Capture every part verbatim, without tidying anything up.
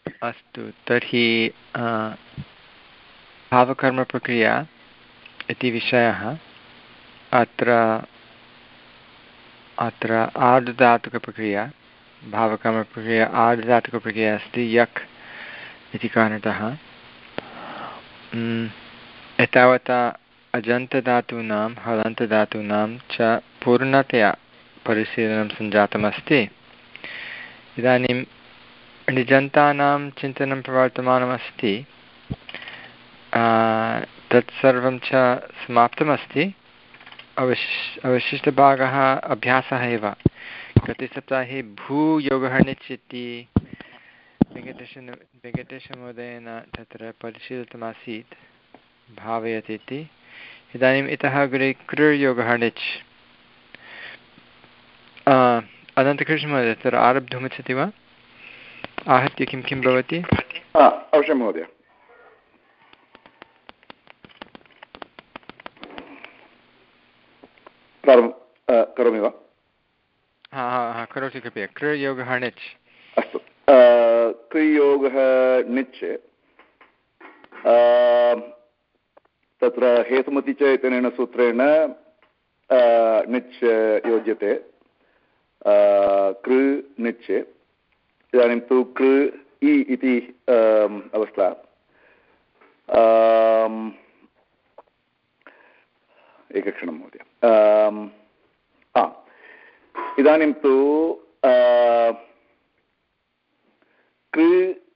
अस्तु तर्हि भावकर्मप्रक्रिया इति विषयः अत्र अत्र आर्धधातुकप्रक्रिया भावकर्मप्रक्रिया आर्धधातुकप्रक्रिया अस्ति यक् इति कारणतः एतावता अजन्तधातूनां हलन्तधातूनां च पूर्णतया परिशीलनं सञ्जातमस्ति। इदानीं निजन्तानां चिन्तनं प्रवर्तमानमस्ति। तत्सर्वं च समाप्तमस्ति। अवश् अवशिष्टभागः अभ्यासः एव। गते सप्ताहे भूयोगः णिच् इति वेङ्कटेश वेङ्कटेशमहोदयेन तत्र परिशीलितमासीत् भावयति इति। इदानीम् इतः अग्रे कृयोगः णिच्। अनन्तकृष्णमहोदय तत्र आरब्धुमिच्छति वा? आहत्य किं किं भवति? अवश्यं महोदय। करोमि वा? हा हा करोतु कृपया। कृयोगः णिच्। अस्तु। कृयोगः णिच् तत्र हेतुमति च इत्यनेन सूत्रेण णिच् योज्यते। कृ णिच् इदानीं तु कृ इ इति अवस्था। एकक्षणं महोदय। इदानीं तु कृ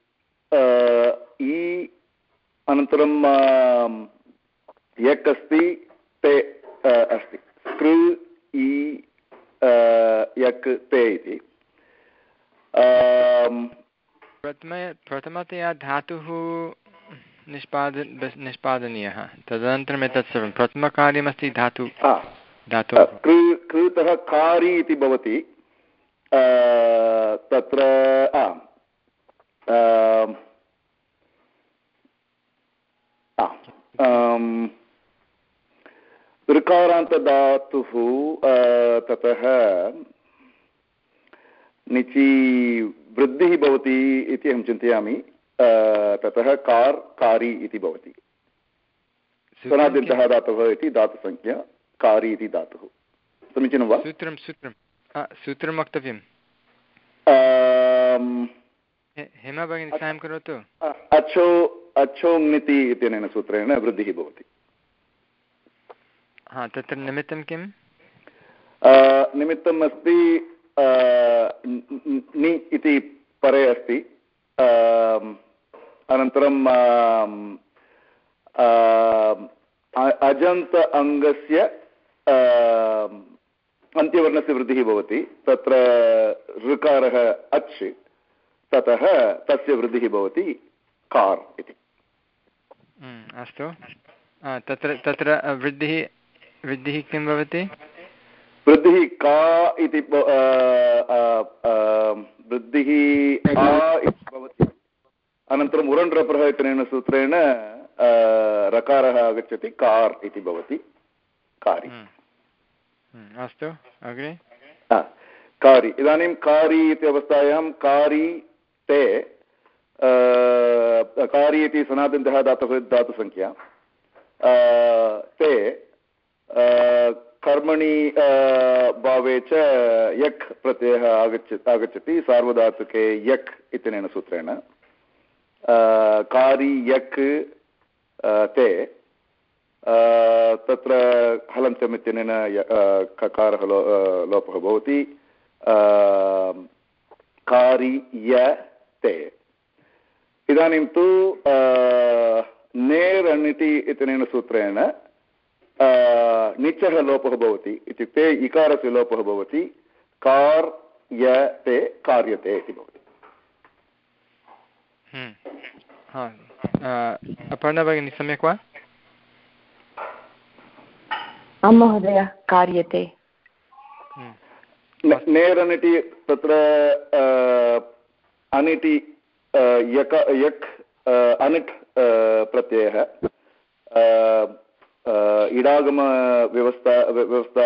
इ अनन्तरं यक् अस्ति ते अस्ति। कृ इ यक् ते इति प्रथम प्रथमतया धातुः निष्पाद निष्पादनीयः। तदनन्तरम् एतत् सर्वं प्रथमकार्यमस्ति धातु धातु कृतः कारि इति भवति। तत्र ऋकारान्तधातुः ततः निचि वृद्धिः भवति इति अहं चिन्तयामि। ततः कार् कारि इति भवति। स्वनाद्यन्तः धातवः इति धातुसंज्ञा कारि इति धातुः। समीचीनं वा? सूत्रं सूत्रं सूत्रं वक्तव्यं। हेमा भगिनी साहाय्यं करोतु। अच्छो अच्छोङ्निति इत्यनेन सूत्रेण वृद्धिः भवति। हा तत्र निमित्तं किं? निमित्तम् अस्ति नि इति परे अस्ति। अनन्तरं अजन्त अङ्गस्य अन्त्यवर्णस्य वृद्धिः भवति। तत्र ऋकारः अच् ततः तस्य वृद्धिः भवति कार् इति। अस्तु तत्र तत्र वृद्धिः वृद्धिः किं भवति? वृद्धिः का इति वृद्धिः आ इति भवति। अनन्तरम् उरण्ड्रप्रः इत्यनेन सूत्रेण रकारः आगच्छति कार् इति भवति कारि। अस्तु अग्रे कारि। इदानीं कारि इति अवस्थायां कारि ते कारि इति सनातनतः धातुः धातुसंख्या ते कर्मणि भावे च यक् प्रत्ययः आगच्छ आगच्छति सार्वधातुके यक् इत्यनेन सूत्रेण। कारि यक् ते तत्र हलन्त्यम् इत्यनेन ककारः लो लोपः भवति। कारि य ते। इदानीं तु नेरण्िति इत्यनेन सूत्रेण निचः लोपः भवति। इत्युक्ते इकारस्य लोपः भवति। कार् य ते कार्यते इति भवति। अपर्णा भगिनी सम्यक् वा? आं महोदय कार्यते। नेरनिटि तत्र अनिटि यक यक् अनिट् प्रत्ययः इडागमव्यवस्था व्यवस्था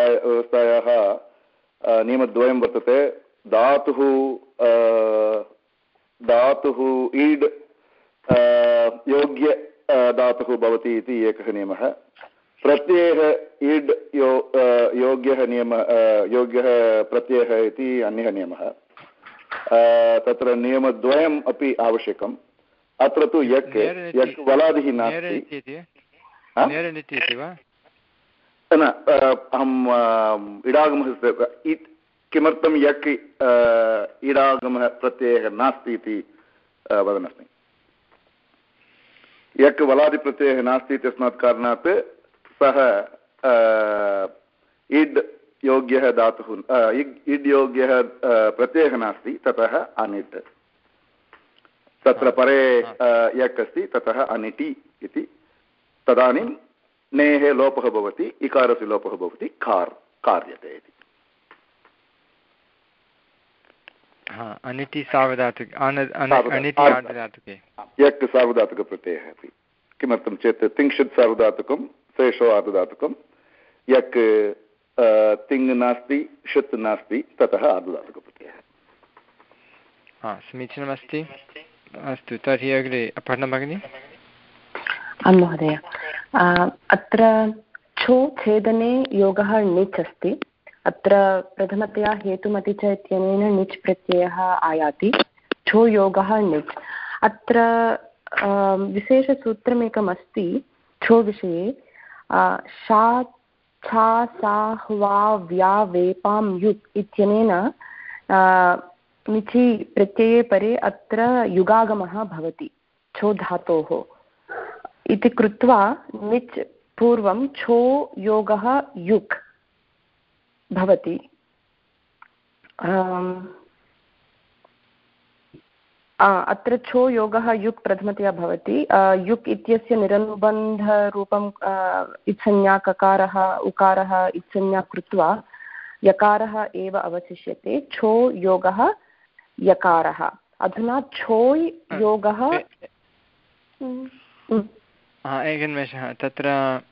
व्यवस्थायाः नियमद्वयं वर्तते। धातुः धातुः ईड् योग्य धातुः भवति इति एकः नियमः। प्रत्ययः ईड् यो योग्यः नियमः योग्यः प्रत्ययः इति अन्यः नियमः। तत्र नियमद्वयम् अपि आवश्यकम्। अत्र तु यक् यक् वलादिः नास्ति। न अहम् इडागमः किमर्थं यक् इडागमः प्रत्ययः नास्ति इति वदन्नस्मि। यक् वलादिप्रत्ययः नास्ति इत्यस्मात् कारणात् सः इड् योग्यः धातुः इड् योग्यः प्रत्ययः नास्ति, ततः अनिट्। तत्र परे यक् अस्ति, ततः अनिटि इति। तदानीं नेः लोपः भवति, इकारस्य लोपः भवति, कार् कार्यते इति। अनिटि सार्वधातुके यक् सार्वधातुकप्रत्ययः अपि। किमर्थं चेत् तिङ्क्षित् सार्वधातुकं शेषो आर्धधातुकं। यक् तिङ् नास्ति, षित् नास्ति, ततः आर्धधातुकप्रत्ययः। समीचीनमस्ति। अस्तु, तर्हि अग्रे पठनं भगिनि। आं महोदय, अत्र छो छेदने योगः णिच् अस्ति। अत्र प्रथमतया हेतुमति च इत्यनेन णिच् प्रत्ययः आयाति। छो योगः णिच्। अत्र विशेषसूत्रमेकम् अस्ति छो विषये। शा छा सा ह्वा व्या वेपां युक् इत्यनेन णिचि प्रत्यये परे अत्र युगागमः भवति छो धातोः इति कृत्वा णिच् पूर्वं छो योगः युक् भवति। अत्र छो योगः युक् प्रथमतया भवति। युक् इत्यस्य निरनुबन्धरूपं इत्संज्ञा ककारः उकारः इत्संज्ञा कृत्वा यकारः एव अवशिष्यते। छो योगः यकारः। अधुना छोय् योगः एकनिमेषः। तत्र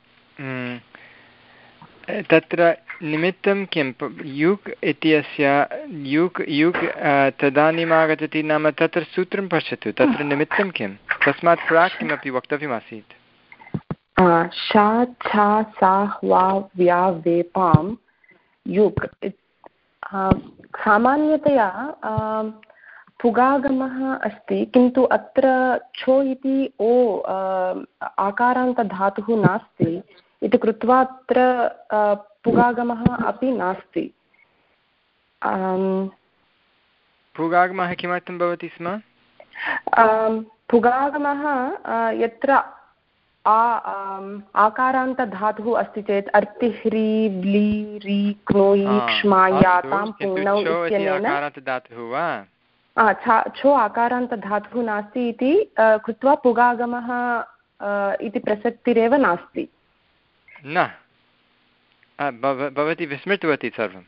तत्र निमित्तं किं युक् इत्यस्य युक् युक् तदानीम् आगच्छति नाम तत्र सूत्रं पश्यतु। तत्र निमित्तं किं तस्मात् प्राक् किमपि वक्तव्यमासीत्। शा छा सा ह्वा व्या वेपां युक्। सामान्यतया पुगागमः अस्ति, किन्तु अत्र छो इति ओ आकारान्तधातुः नास्ति इति कृत्वा अत्र पुगागमः अपि नास्ति। पुगागमः किमर्थं भवति स्म? पुगागमः यत्र आकारान्तधातुः अस्ति चेत् अर्तिह्री व्ली री क्नोयि क्ष्मायातां पुनौ इत्यनेन छो आकारान्तधातुः नास्ति इति कृत्वा पुगागमः इति प्रसक्तिरेव नास्ति। न, भवती विस्मृतवती सर्वं।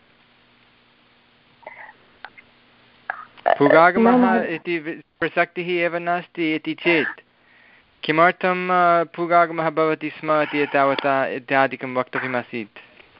पुगागमः इति प्रसक्तिः एव नास्ति इति चेत् किमर्थं पुगागमः भवति स्म इति एतावता इत्यादिकं वक्तव्यमासीत्।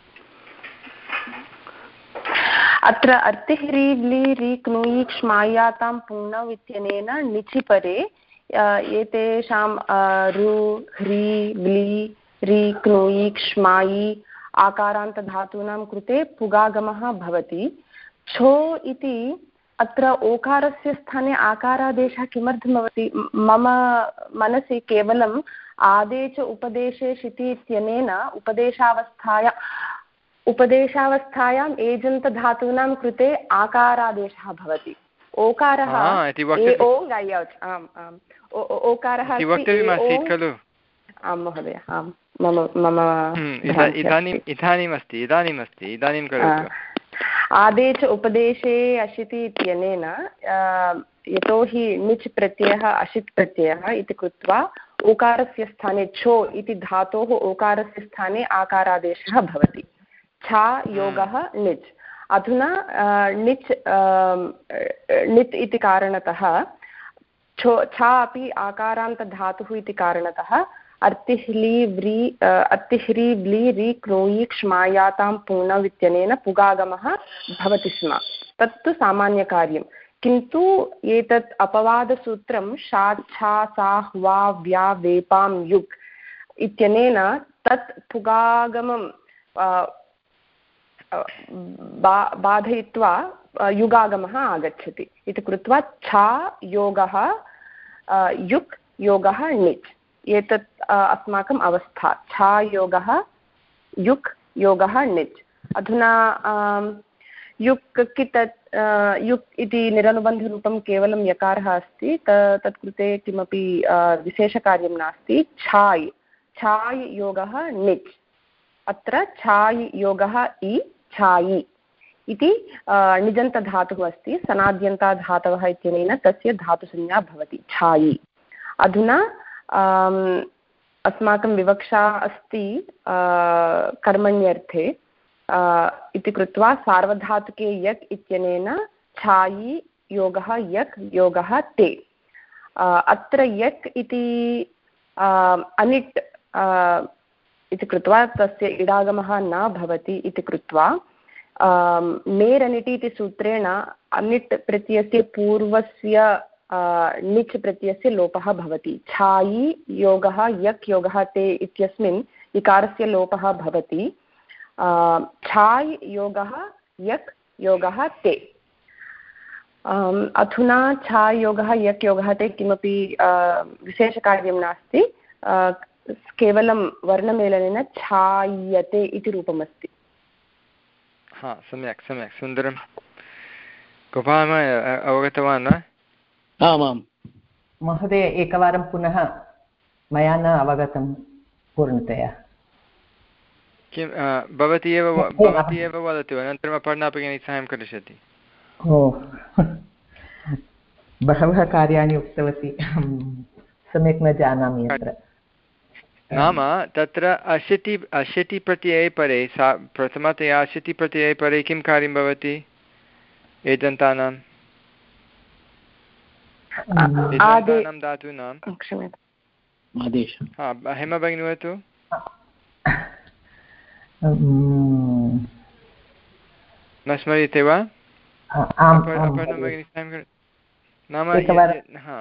अत्र अर्तिह्री व्ली री क्नुयि क्ष्मायातां पुनौ इत्यनेन णिचि परे एतेषां रु ह्री व्ली री क्नुयि क्ष्मायि आकारान्तधातूनां कृते पुगागमः भवति। छो इति अत्र ओकारस्य स्थाने आकारादेशः किमर्थं भवति? मम मनसि केवलम् आदेश उपदेशेष् इति इत्यनेन उपदेशावस्थाया उपदेशावस्थायाम् एजन्तधातूनां कृते आकारादेशः भवति। ओकारः ए ओ गयौच्। आम् आम् ओकारः खलु। आं महोदय, आं मम मम इदानीम् इदानीम् अस्ति इदानीम् अस्ति इदानीं करोतु। आदेश उपदेशे अशिति इत्यनेन यतोहि णिच् प्रत्ययः अशित् प्रत्ययः इति कृत्वा ओकारस्य स्थाने छो इति धातोः ओकारस्य स्थाने आकारादेशः भवति। छा योगः णिच्। अधुना णिच् णित् इति कारणतः छो छा अपि आकारान्तधातुः इति कारणतः अर्तिह्ली व्री अर्तिह्री व्ली री क्रोयि क्ष्मायातां पुनौ इत्यनेन पुगागमः भवति स्म। तत्तु सामान्यकार्यं। किन्तु एतत् अपवादसूत्रं शा छा सा ह्वा व्या वेपां युक् इत्यनेन तत् पुगागमं बाधयित्वा युगागमः आगच्छति इति कृत्वा छा योगः युक् योगः णिच् एतत् अस्माकम् अवस्था छा योगः युक् योगः णिच् अधुना युक् कितत् युक् इति निरनुबन्धरूपं केवलं यकारः अस्ति तत्कृते किमपि विशेषकार्यं नास्ति छाय् छाय् योगः णिच् अत्र छाय् योगः इ छायि इति णिजन्तधातुः अस्ति सनाद्यन्ताधातवः इत्यनेन तस्य धातुसंज्ञा भवति छायि अधुना अस्माकं विवक्षा अस्ति कर्मण्यर्थे इति कृत्वा सार्वधातुके यक् इत्यनेन छायि योगः यक् योगः ते अत्र यक् इति अनिट् इति कृत्वा तस्य इडागमः न भवति इति कृत्वा नेरनिटि इति सूत्रेण अनिट् प्रत्ययस्य पूर्वस्य णिच् प्रत्ययस्य लोपः भवति छायि योगः यक् योगः ते इत्यस्मिन् इकारस्य लोपः भवति छाय् योगः यक् योगः ते अधुना छाय् योगः यक् योगः ते किमपि विशेषकार्यं नास्ति केवलं वर्णमेलनेन छायते इति रूपमस्ति हा सम्यक् सम्यक् सुन्दरं गोपालमहोदय अवगतवान् वा आमां महोदय एकवारं पुनः मया न अवगतं पूर्णतया किं भवती एव भवती एव वदतु अनन्तरम् अपर्णा भगिनी साहाय्यं करिष्यति ओ बहवः कार्याणि उक्तवती सम्यक् न जानामि अत्र नाम तत्र अशीति अशीति प्रत्यये परे सा प्रथमतया अशीति प्रत्यये परे किं कार्यं भवति एदन्तानाम् एदन्तानां धातूनां हा हेमा भगिनी वदतु न स्मर्यते वा नाम हा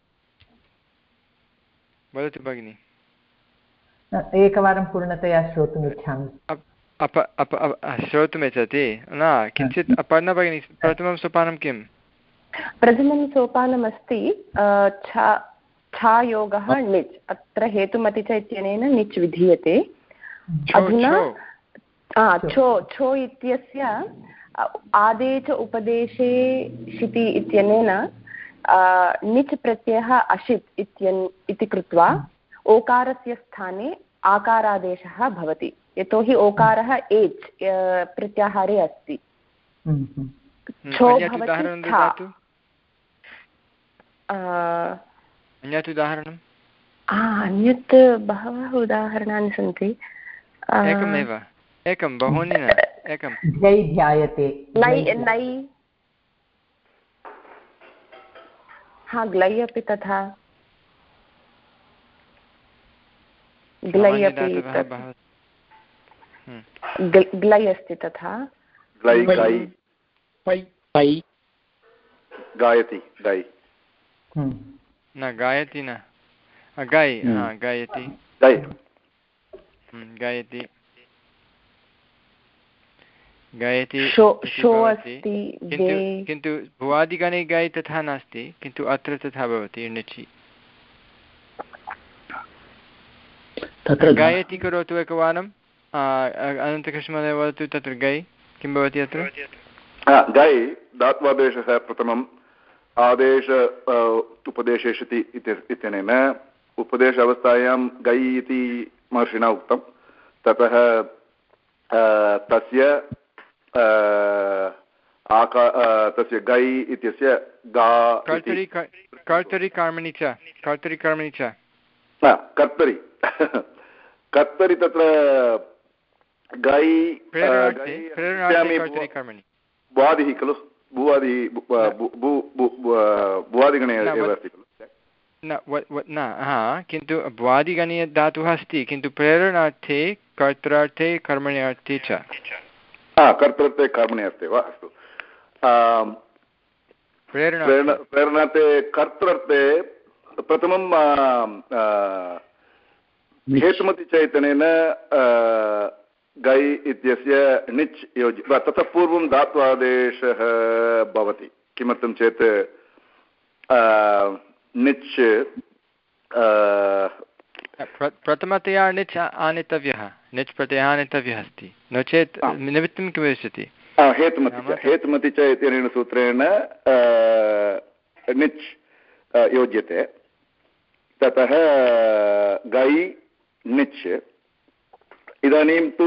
वदतु भगिनि एकवारं पूर्णतया श्रोतुम् इच्छामि श्रोतुमिच्छति न किञ्चित् अपर्णा भगिनी प्रथमं सोपानं किं प्रथमं सोपानमस्ति छा योगः णिच् अत्र हेतुमति च इत्यनेन णिच् विधीयते अधुना छो छो इत्यस्य आदेश उपदेशे शिति इत्यनेन णिच् प्रत्ययः अशित् इत्यन् इति कृत्वा ओकारस्य स्थाने आकारादेशः भवति यतोहि ओकारः एच् प्रत्याहारे अस्ति छो भवति छा अन्यत् उदाहरणम् अन्यत् बहवः उदाहरणानि सन्ति एकमेव एकं बहूनि न एकं जै ध्यायते नै नै हा ग्लै अपि तथा ग्लै अपि ग्लै अस्ति तथा गायति गै न गायति न गै हा गायति गायति गायति किन्तु भुवादिगणे गै तथा नास्ति किन्तु अत्र तथा भवति णिचि गायति करोतु एकवारम् अनन्तकृष्णमहोदय वदतु तत्र गै किं भवति अत्र गै धात्वादेशः प्रथमम् आदेश उपदेशे शिति इत्यनेन उपदेश अवस्थायां गै इति महर्षिणा उक्तं ततः तस्य आका तस्य गै इत्यस्य गा कर्तरि कर्तरि कर्मणि च कर्तरि कर्मणि च कर्तरि कर्तरि तत्र गै भुवादिः खलु भुवादि भुवादिगणे एव अस्ति खलु न हा किन्तु भुवादिगणीय धातुः अस्ति किन्तु प्रेरणार्थे कर्तृर्थे कर्मण्यार्थे च कर्तृर्थे कर्मणि अस्ति वा अस्तु प्रेरणा प्रेरणार्थे कर्तृर्थे प्रथमं हेतुमति चैतन्येन गै इत्यस्य निच् योजि ततः पूर्वं धात्वादेशः भवति। किमर्थं चेत् निच् प्रथमतया निच् आनेतव्यः, निच् प्रत्ययः आनेतव्यः अस्ति, नो चेत् निमित्तं किं भविष्यति? हेतुमति च हेतुमति च इत्यनेन सूत्रेण निच् योज्यते। ततः गै निच्। इदानीं तु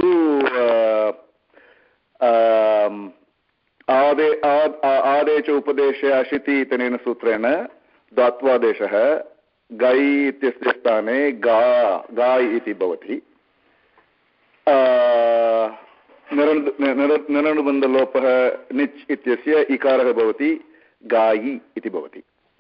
आदे आदेश उपदेशे अशिति इत्यनेन सूत्रेण धात्वादेशः गै इत्यस्य स्थाने गा गाय् इति भवति। निरनुबन्धलोपः निच् इत्यस्य इकारः भवति गायि इति भवति,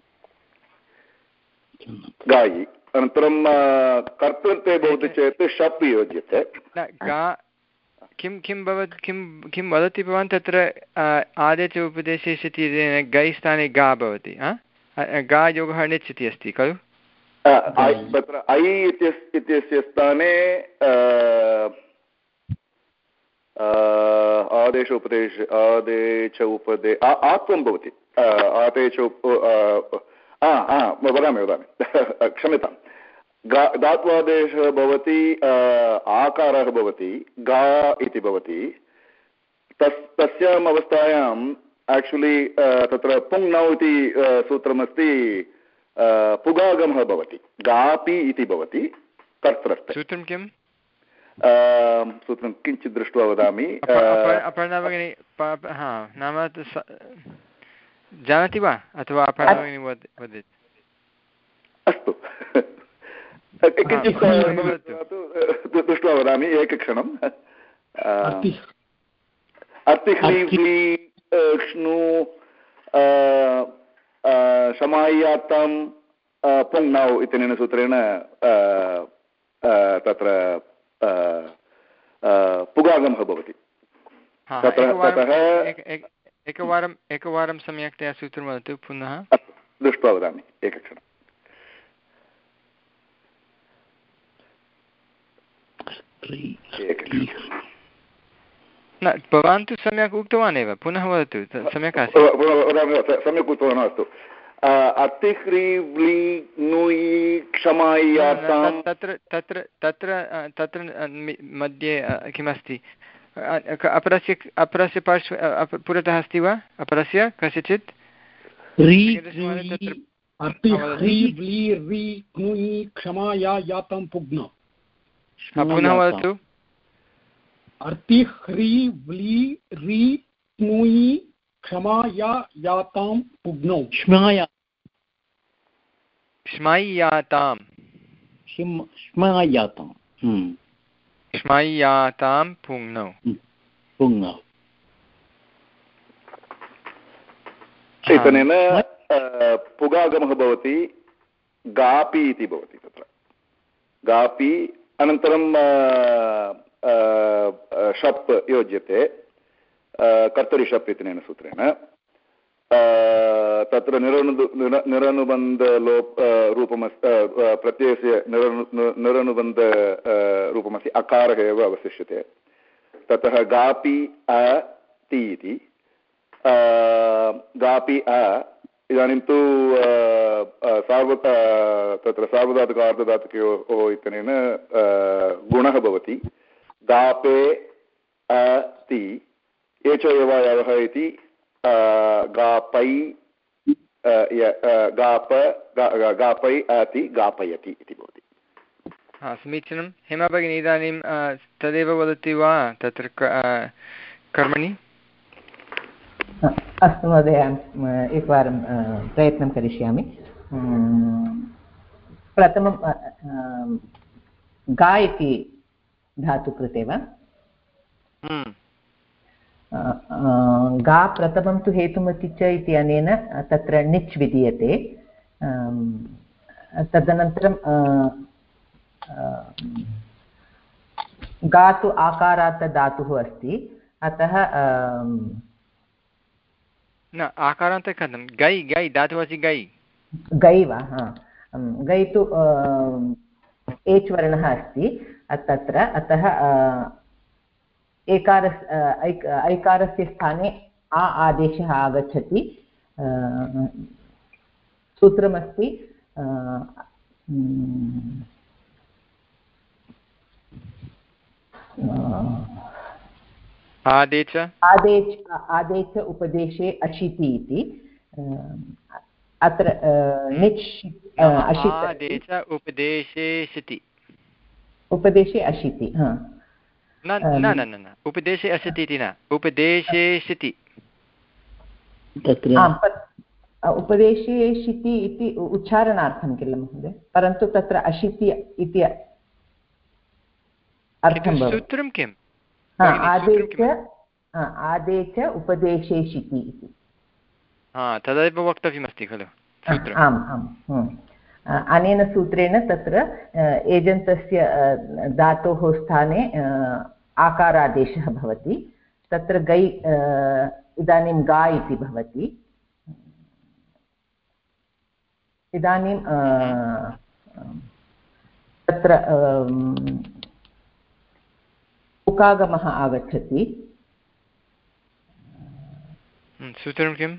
गायि। अनन्तरं कर्तृत्वे भवति चेत् शप् योज्यते। किं किं भवति किं किं वदति भवान् तत्र आदेश उपदेशे सति गै स्थाने गा भवति, गा योगः निच् इति अस्ति खलु? तत्र ऐ इत्यस्य स्थाने आदेश उपदेश आदेश उपदे आत्वं भवति। आदेश वदामि वदामि क्षम्यतां। गा धात्वादेशः भवति, आकारः भवति, गा इति भवति। तस् तस्याम् अवस्थायाम् आक्चुलि तत्र पुङ्नौ इति सूत्रमस्ति, पुगागमः भवति, गापि इति भवति कर्तृर्थे। सूत्रं किम्? सूत्रं किञ्चित् दृष्ट्वा वदामि। अपर्णा भगिनी नाम जानाति वा अथवा अपर्णा भगिनी वदति? अस्तु किञ्चित् दृष्ट्वा वदामि एकक्षणम्। अर्तिह्लीष्णु शमाय्यात्तं पुङ्नौ इत्यनेन सूत्रेण तत्र पुगागमः भवति। एकवारम् एकवारं सम्यक्तया सूत्रं वदतु पुनः। दृष्ट्वा वदामि एकक्षणम्। न भवान् तु सम्यक् उक्तवान् एव, पुनः वदतु, सम्यक् आसीत्। सम्यक् उक्तवान्, अस्तु। तत्र तत्र तत्र तत्र मध्ये किमस्ति? अपरस्य अपरस्य पार्श्वे पुरतः अस्ति वा अपरस्य कस्यचित्? पुनः वदतु। अर्तिह्री व्ली री क्नुयि क्षमाया यातां पुग्नौ। श्माया श्माय्यातां श्मायातां श्माय्यातां पुङ्नौ पुङ्नौ। चेतनेन पुगागमः भवति, गापि इति भवति तत्र गापि। अनन्तरं शप् योज्यते, कर्तरि शप् इत्यनेन सूत्रेण। तत्र निरनु निरनुबन्धलोप रूपमस्ति, प्रत्ययस्य निरनु निरनुबन्ध रूपमस्ति, अकारः एव अवशिष्यते। ततः गापि अ ति इति गापि अ। इदानीं तु सार्व तत्र सार्वधातुक अर्धधातुकयोः इत्यनेन गुणः भवति, गापे अस्ति एच एव यवः इति गापै गाप गापै अति गापयति इति भवति। हा समीचीनं। हेमा भगिनी इदानीं तदेव वदति वा तत्र कर्मणि? अस्तु महोदय, एकवारं प्रयत्नं करिष्यामि। प्रथमं गा इति धातु कृते वा? गा प्रथमं तु हेतुमति च इति अनेन तत्र निच् विधीयते। तदनन्तरं गा तु आकारात् धातुः अस्ति, अतः न आकारान्त कथं गै गै धातुः अस्ति गै गै वा हा गै तु एच् वर्णः अस्ति तत्र अतः एकार ऐकारस्य स्थाने आ आदेशः आगच्छति सूत्रमस्ति आदेश आदेश आदेश उपदेशे अशिति इति अत्र निच् आदेश उपदेशे शिति उपदेशे अशिति हा न न न न उपदेशे अशिति इति न उपदेशे शिति उपदेशे शिति इति उच्चारणार्थं किल महोदय परन्तु तत्र अशिति इति अर्थं भवति सूत्रं किम् आदेश आदेश उपदेशे शिति इति तदेव वक्तव्यमस्ति खलु आम् आम् अनेन सूत्रेण तत्र एजन्तस्य धातोः स्थाने आकारादेशः भवति तत्र गै इदानीं गा इति भवति इदानीं तत्र उकागमः आगच्छति सूत्रं किम्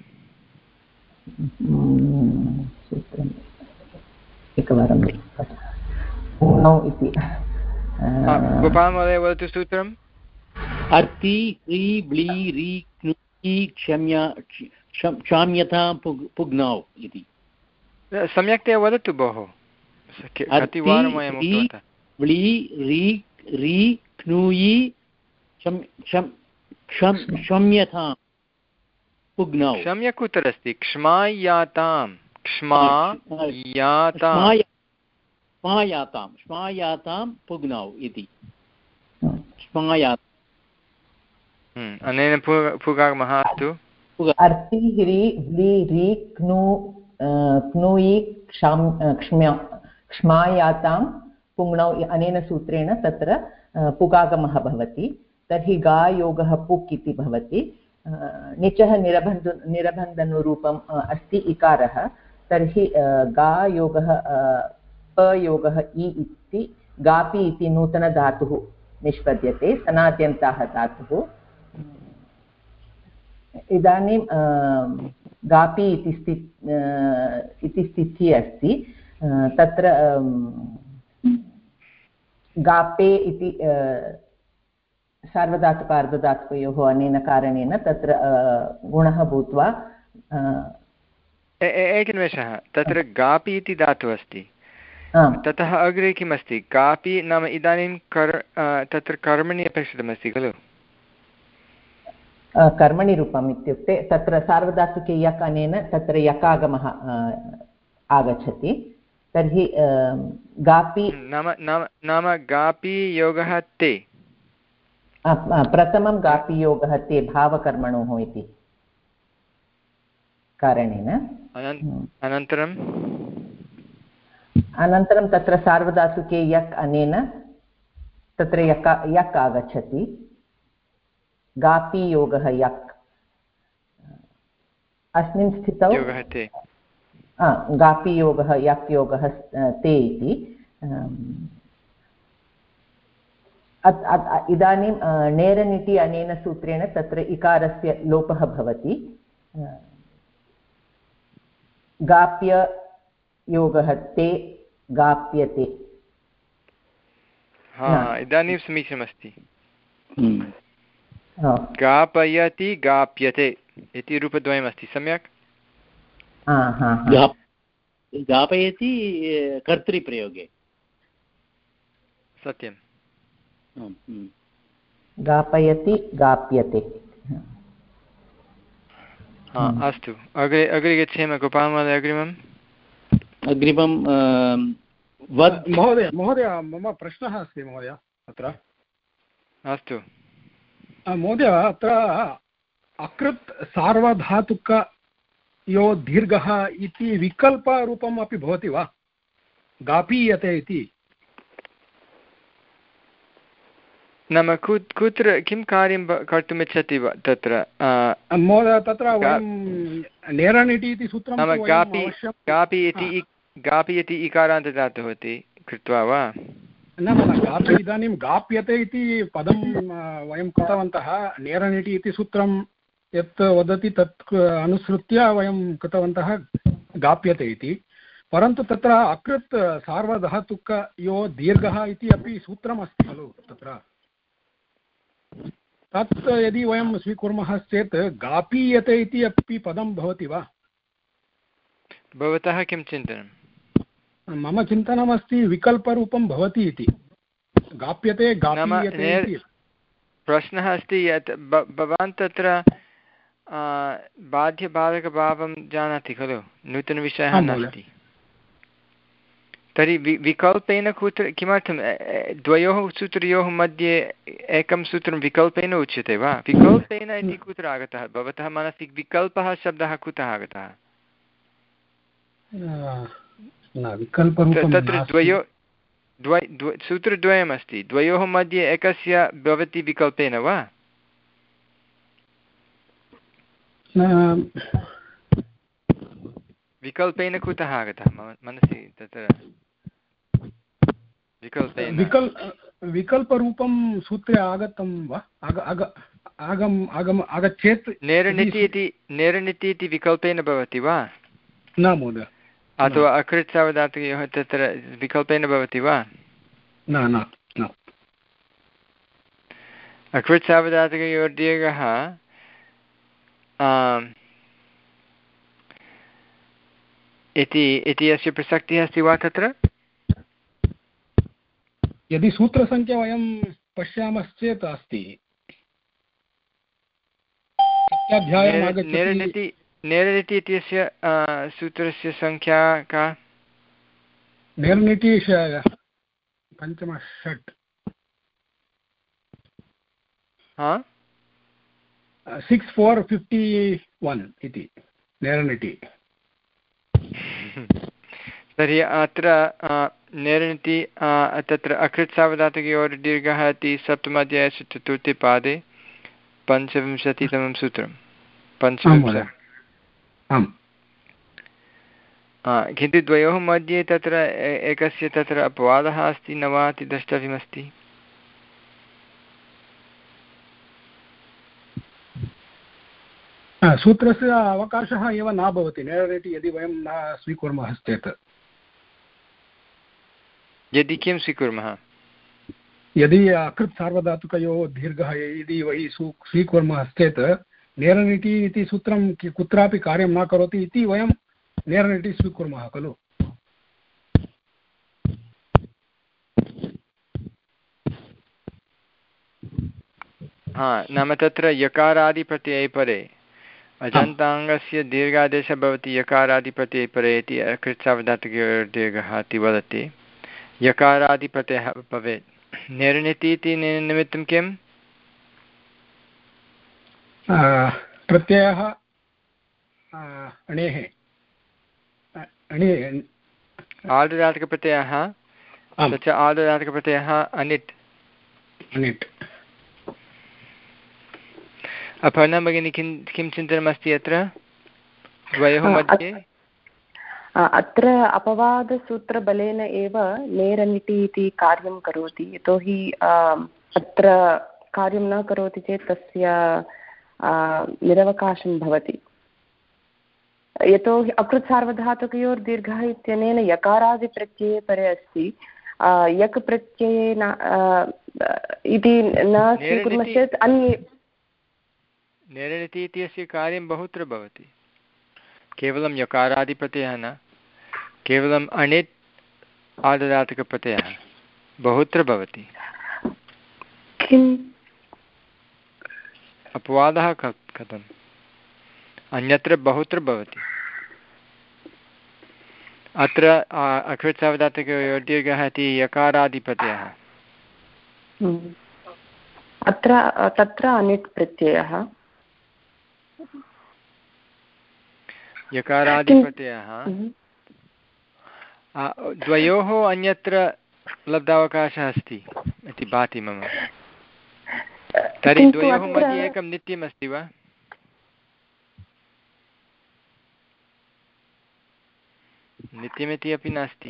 सूत्रम् एकवारं नौ इति गोपालमहोदय वदतु सूत्रम् अर्ति ह्री ब्ली री क्नुयि क्षम्या क्षाम्यतां पुग्नौ इति सम्यक्तया वदतु भोः कतिवारं वयम् उक्तवन्तः ब्ली री री क्नुयि क्षम्यतां पुग्नौ क्षम्य कुत्र अस्ति क्षमायातां क्षमायातां क्षमायातां क्षमायातां पुग्नौ इति क्षमायाताम् अनेन पुगागमः अस्तु अर्ति ह्री व्ली री क्नु क्नुयि क्षम्या क्षमायातां पुङ्नौ अनेन सूत्रेण तत्र पुगागमः भवति तर्हि गायोगः पुक् इति भवति निचः निरबन्ध निरबन्धनुरूपम् अस्ति इकारः तर्हि गायोगः अयोगः इ इति गापि इति नूतनधातुः निष्पद्यते सनाद्यन्ताः धातुः इदानीं गापि इति स्थि इति स्थितिः अस्ति तत्र गापे इति सार्वधातुक अर्धधातुकयोः अनेन कारणेन तत्र गुणः भूत्वा एकनिमेषः तत्र गापि इति धातुः अस्ति ततः अग्रे किम् अस्ति गापि नाम इदानीं कर् तत्र कर्मणि अपेक्षितमस्ति खलु कर्मणि रूपम् इत्युक्ते तत्र सार्वधातुके यक् अनेन तत्र यकागमः आगच्छति तर्हि गापि नाम नाम नाम गापि योगः ते प्रथमं गापि योगः ते भावकर्मणोः इति कारणेन अनन्तरम् अनन्तरं तत्र सार्वधातुके यक् अनेन तत्र यक यक् आगच्छति गापि योगः यक् अस्मिन् स्थितौ गापि योगः यक् योगः ते इति इदानीं नेरनिति अनेन सूत्रेण तत्र इकारस्य लोपः भवति गाप्य योगः ते गाप्यते इदानीं समीचीनमस्ति गापयति गाप्यते इति रूपद्वयमस्ति सम्यक् गापयति कर्तृप्रयोगे सत्यं गापयति गाप्यते अस्तु अग्रे अग्रे गच्छेम गोपालमहोदय अग्रिमम् अग्रिमं वद् महोदय महोदय मम प्रश्नः अस्ति महोदय अत्र अस्तु महोदय अत्र अकृत् सार्वधातुकयो दीर्घः इति विकल्परूपम् अपि भवति वा गापीयते इति नाम कु कुत्र किं कार्यं कर्तुम् इच्छति वा तत्र महोदय तत्र वयं नेरनिटि इति सूत्रं नाम गापि गापि इति गापि इति इकारान्तदातुः इति कृत्वा वा न न गापि इदानीं गाप्यते इति पदं वयं कृतवन्तः नेरनिटि इति सूत्रं यत् वदति तत् अनुसृत्य वयं कृतवन्तः गाप्यते इति परन्तु तत्र अकृत् सार्वधातुकयो दीर्घः इति अपि सूत्रम् अस्ति खलु तत्र तत् यदि वयं स्वीकुर्मः चेत् गापीयते इति अपि पदं भवति वा भवतः किं चिन्तनं मम चिन्तनमस्ति विकल्परूपं भवति इति गाप्यते गापीयते इति प्रश्नः अस्ति यत् भवान् तत्र बाध्यबाधकभावं जानाति खलु नूतनविषयः नास्ति तर्हि वि विकल्पेन कुत्र किमर्थं द्वयोः सूत्रयोः मध्ये एकं सूत्रं विकल्पेन उच्यते वा विकल्पेन इति कुत्र आगतः भवतः मनसि विकल्पः शब्दः कुतः आगतः तत्र द्वयो द्वै द्व सूत्रद्वयमस्ति द्वयोः मध्ये एकस्य भवति विकल्पेन वा विकल्पेन कुतः आगतः मम मनसि तत्र विकल्पेन विकल् विकल्परूपं सूत्रे आगतं वा आग आग आगम् आगम आगच्छेत् नेरनिति इति नेरनिति इति विकल्पेन भवति वा न महोदय अथवा अकृत् सावधातुकयोः तत्र विकल्पेन भवति वा न न न अकृत् सावधातुकयोर्दीर्घः इति इति अस्य प्रसक्तिः अस्ति वा तत्र यदि सूत्रसङ्ख्या वयं पश्यामश्चेत् अस्ति नेरनिति नेरनिति इत्यस्य सूत्रस्य सङ्ख्या का नेरनिति पञ्चम षट् हा सिक्स् फोर् फिफ्टि वन् इति नेरनिटि तर्हि अत्र नेरनिति तत्र अकृत् सावधातुकयोर् दीर्घः इति सप्तमाध्यायस्य चतुर्थे पादे पञ्चविंशतितमं सूत्रं पञ्चविंशति किन्तु द्वयोः मध्ये तत्र एकस्य तत्र अपवादः अस्ति न वा इति द्रष्टव्यमस्ति सूत्रस्य अवकाशः एव न भवति नेरनिटि यदि वयं न स्वीकुर्मः चेत् यदि किं स्वीकुर्मः यदि अकृत् सार्वधातुकयोः दीर्घः यदि वयि स्वीकुर्मः चेत् नेरनिटि इति सूत्रं कुत्रापि कार्यं न करोति इति वयं नेरनिटि स्वीकुर्मः खलु हा नाम तत्र यकारादिप्रत्यये परे अजन्ताङ्गस्य दीर्घादेशः भवति यकारादिप्रत्यये परे इति अकृत् सावधातुकयोर्दीर्घः इति वदति यकारादिप्रत्ययः भवेत् नेरनिति इति निमित्तं किम् प्रत्ययः अणेः आर्धधातुकप्रत्ययः स च आर्धधातुकप्रत्ययः अनिट् अनिट् अपर्णा भगिनी किं किं चिन्तनमस्ति अत्र द्वयोः मध्ये अत्र अपवादसूत्रबलेन एव नेरनिटि इति कार्यं करोति यतोहि अत्र कार्यं न करोति चेत् तस्य निरवकाशं भवति यतोहि अकृत् सार्वधातुकयोर्दीर्घः इत्यनेन यकारादिप्रत्यये परे अस्ति यक् प्रत्यये न इति न स्वीकुर्मश्चेत् अन्ये नेरनिति इत्यस्य कार्यं बहुत्र भवति केवलं यकारादिप्रत्ययः न केवलम् अनिट् आर्धधातुकप्रत्ययः बहुत्र भवति अपवादः कथम् अन्यत्र बहुत्र भवति अत्र अकृत् सावधातुकयोर्दीर्घः इति यकारादिप्रत्ययः अत्र तत्र अनिट् प्रत्ययः यकारादिप्रत्ययः द्वयोः अन्यत्र लब्धावकाशः अस्ति इति भाति मम तर्हि द्वयोः मध्ये एकं नित्यमस्ति वा? नित्यमिति अपि नास्ति।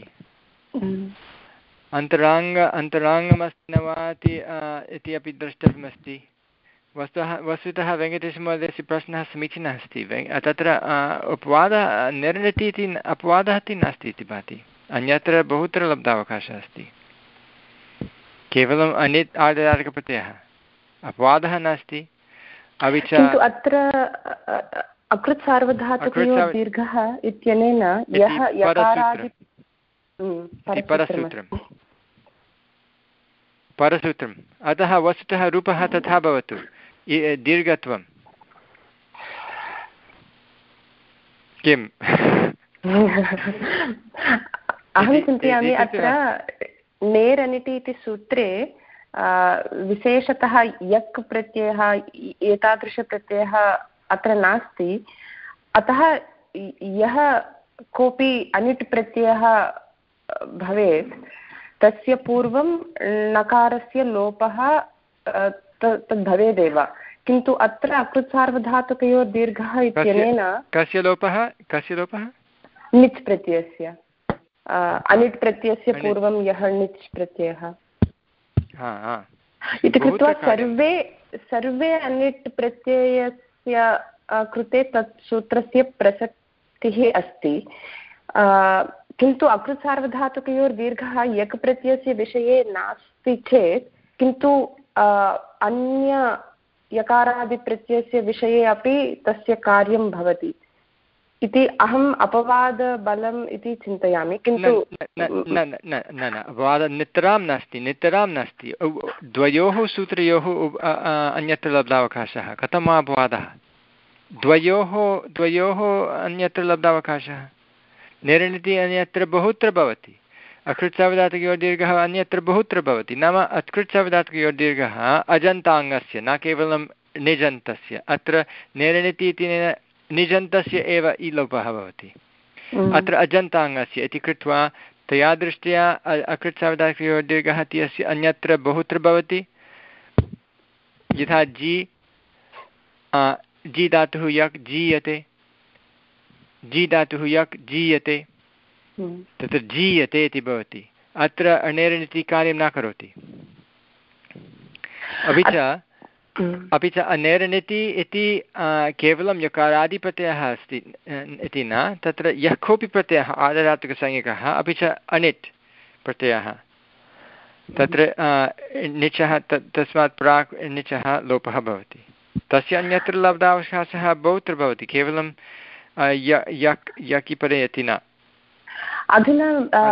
अन्तराङ्ग अन्तराङ्गमस्ति न वा इति अपि द्रष्टव्यमस्ति। वस्तुतः वस्तुतः वेङ्कटेशमहोदयस्य प्रश्नः समीचीनः अस्ति। तत्र अपवादः निर्णति इति अपवादः इति नास्ति इति भाति। अन्यत्र बहुत्र लब्धावकाशः अस्ति। केवलम् अनित् आर्धधातुकप्रत्ययः, अपवादः नास्ति। अपि च अत्र अकृत् सार्वधातुकयोः दीर्घः इत्यनेन यः यकारादि परसूत्रं परसूत्रम् अतः वस्तुतः रूपः तथा भवतु दीर्घत्वं किम्? अहं चिन्तयामि अत्र नेर् अनिटि इति सूत्रे विशेषतः यक् प्रत्ययः एतादृशप्रत्ययः अत्र नास्ति। अतः यः कोऽपि अनिट् प्रत्ययः भवेत् तस्य पूर्वं नकारस्य लोपः तद् भवेदेव, किन्तु अत्र अकृत् सार्वधातुकयोः दीर्घः इत्यनेन कस्य लोपः कस्य लोपः निच् प्रत्ययस्य अनिट् प्रत्ययस्य पूर्वं यः निच् प्रत्ययः इति कृत्वा सर्वे सर्वे अनिट् प्रत्ययस्य कृते तत् सूत्रस्य प्रसक्तिः अस्ति। किन्तु अकृत् सार्वधातुकयोर्दीर्घः यक् प्रत्ययस्य विषये नास्ति चेत् किन्तु अन्य यकारादिप्रत्ययस्य विषये अपि तस्य कार्यं भवति इति अहम् अपवादबलम् इति चिन्तयामि। किन्तु न न न अपवादः नितरां नास्ति नितरां नास्ति द्वयोः सूत्रयोः अन्यत्र लब्धावकाशः। कथम् अपवादः? द्वयोः द्वयोः अन्यत्र लब्धावकाशः। निरनिति अन्यत्र बहुत्र भवति, अकृत् सार्वधातुकयोः दीर्घः अन्यत्र बहुत्र भवति। नाम अकृत् सार्वधातुकयोः दीर्घः अजन्ताङ्गस्य न केवलं निजन्तस्य। अत्र निरनिति इति निजन्तस्य एव इलोपः भवति, अत्र अजन्ताङ्गस्य इति कृत्वा तया दृष्ट्या अकृत् सार्वधातुकयोः दीर्घः इत्यस्य अन्यत्र बहुत्र भवति। यथा जी जी धातुः यक् जीयते, जी धातुः यक् जीयते, तत्र जीयते इति भवति। अत्र अनेरनिति कार्यं न करोति। अपि च अपि च अनेरनिति इति केवलं यकारादिप्रत्ययः अस्ति इति न, तत्र यः कोऽपि प्रत्ययः आर्धधातुकसंज्ञकः अपि च अनिट् प्रत्ययः तत्र निचः तस्मात् प्राक् निचः लोपः भवति। तस्य अन्यत्र लब्धावकाशः बहुत्र भवति, केवलं यक् यकि परे इति न। अधुना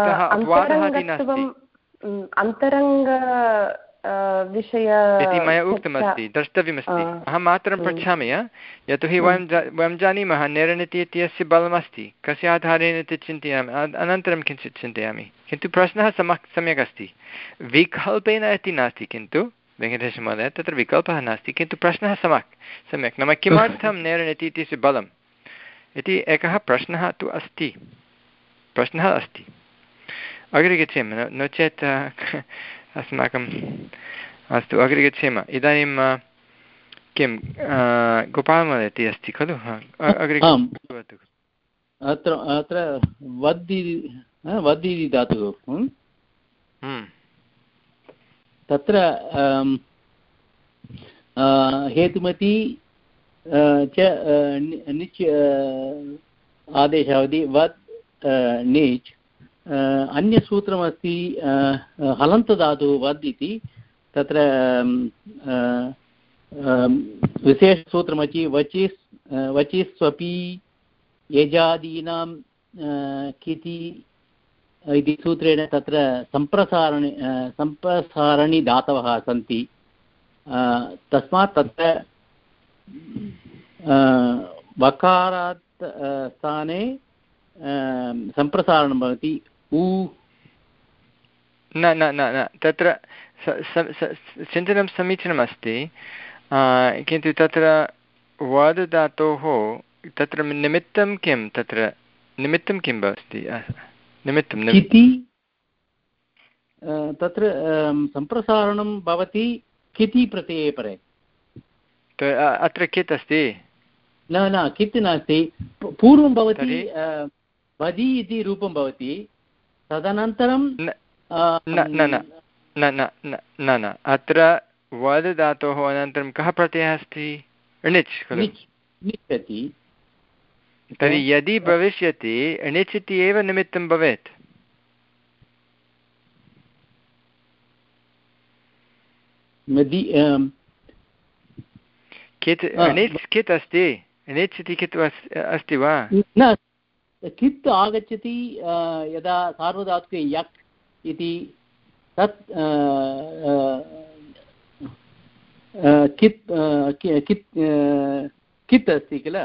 अन्तरङ्ग विषय इति मया उक्तमस्ति, द्रष्टव्यमस्ति। अहं मात्रं पृच्छामि, यतोहि वयं वयं जानीमः निरनिति इत्यस्य बलमस्ति, कस्य आधारेण इति चिन्तयामि, अनन्तरं किञ्चित् चिन्तयामि। किन्तु प्रश्नः सम्यक् सम्यक् अस्ति। विकल्पेन इति नास्ति, किन्तु वेङ्कटेशमहोदय तत्र विकल्पः नास्ति, किन्तु प्रश्नः सम्यक् सम्यक् नाम किमर्थं निरनिति इत्यस्य बलम् इति एकः प्रश्नः तु अस्ति, प्रश्नः अस्ति। अग्रे गच्छेम, नो चेत् अस्माकम् अस्तु अग्रे गच्छेम। इदानीं किं गोपालमहोदय इति अस्ति खलु? अग्रे वदतु। अत्र अत्र वद्दि वद्दि धातुः तत्र हेतुमती च निच् आदेशावधि वद् नीच् अन्यसूत्रमस्ति हलन्तधातुः वद् इति, तत्र विशेषसूत्रमस्ति वचिस् वचिस्वपि यजादीनां किति इति सूत्रेण तत्र सम्प्रसारणि सम्प्रसारणि धातवः सन्ति। तस्मात् तत्र वकारात् स्थाने सम्प्रसारणं भवति उ न न न न तत्र चिन्तनं समीचीनमस्ति, किन्तु तत्र वद् धातोः तत्र निमित्तं किं तत्र निमित्तं किं भवति? निमित्तं किति तत्र सम्प्रसारणं भवति किति प्रत्यये परे अत्र कित् अस्ति? न न कित् नास्ति, पूर्वं भवति वदि इति रूपं भवति, तदनन्तरं न न न न न अत्र वद् धातोः अनन्तरं कः प्रत्ययः अस्ति? णिच् खलु? निच्छति। तर्हि यदि भविष्यति णिच् इति एव निमित्तं भवेत्। कित् णिच् कित् अस्ति? णिच् इति कित् अस्ति वा? न, कित् आगच्छति यदा सार्वधातुके यक् इति, तत् कित् कित् कित् अस्ति किल?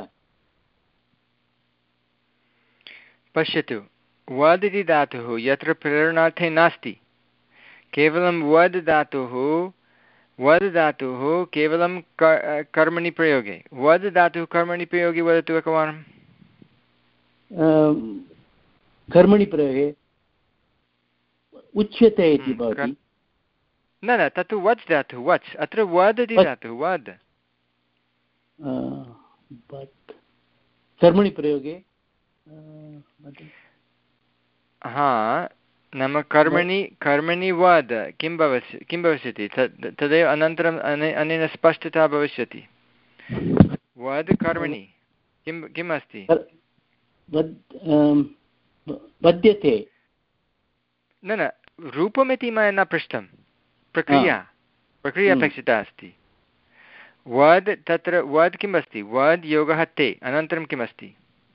पश्यतु, वद् इति धातुः यत्र प्रेरणार्थे नास्ति, केवलं वद् धातुः वद् धातुः केवलं कर्मणि प्रयोगे। वद् धातुः कर्मणि प्रयोगे वदतु एकवारं। कर्मणि प्रयोगे उच्यते इति भवति। न न तत्तु वच् धातुः, वच्। अत्र वद् इति धातुः, वद्। कर्मणि प्रयोगे हा, नाम कर्मणि कर्मणि वद् किं भवति किं भविष्यति तदेव अनन्तरम् अनेन स्पष्टता भविष्यति। वद् कर्मणि किं किम् अस्ति? वद्यते। न न रूपमिति मया न पृष्टं, प्रक्रिया प्रक्रिया अपेक्षिता अस्ति। वद् तत्र वद् किम् अस्ति? वद् योगः ते, अनन्तरं किम् अस्ति?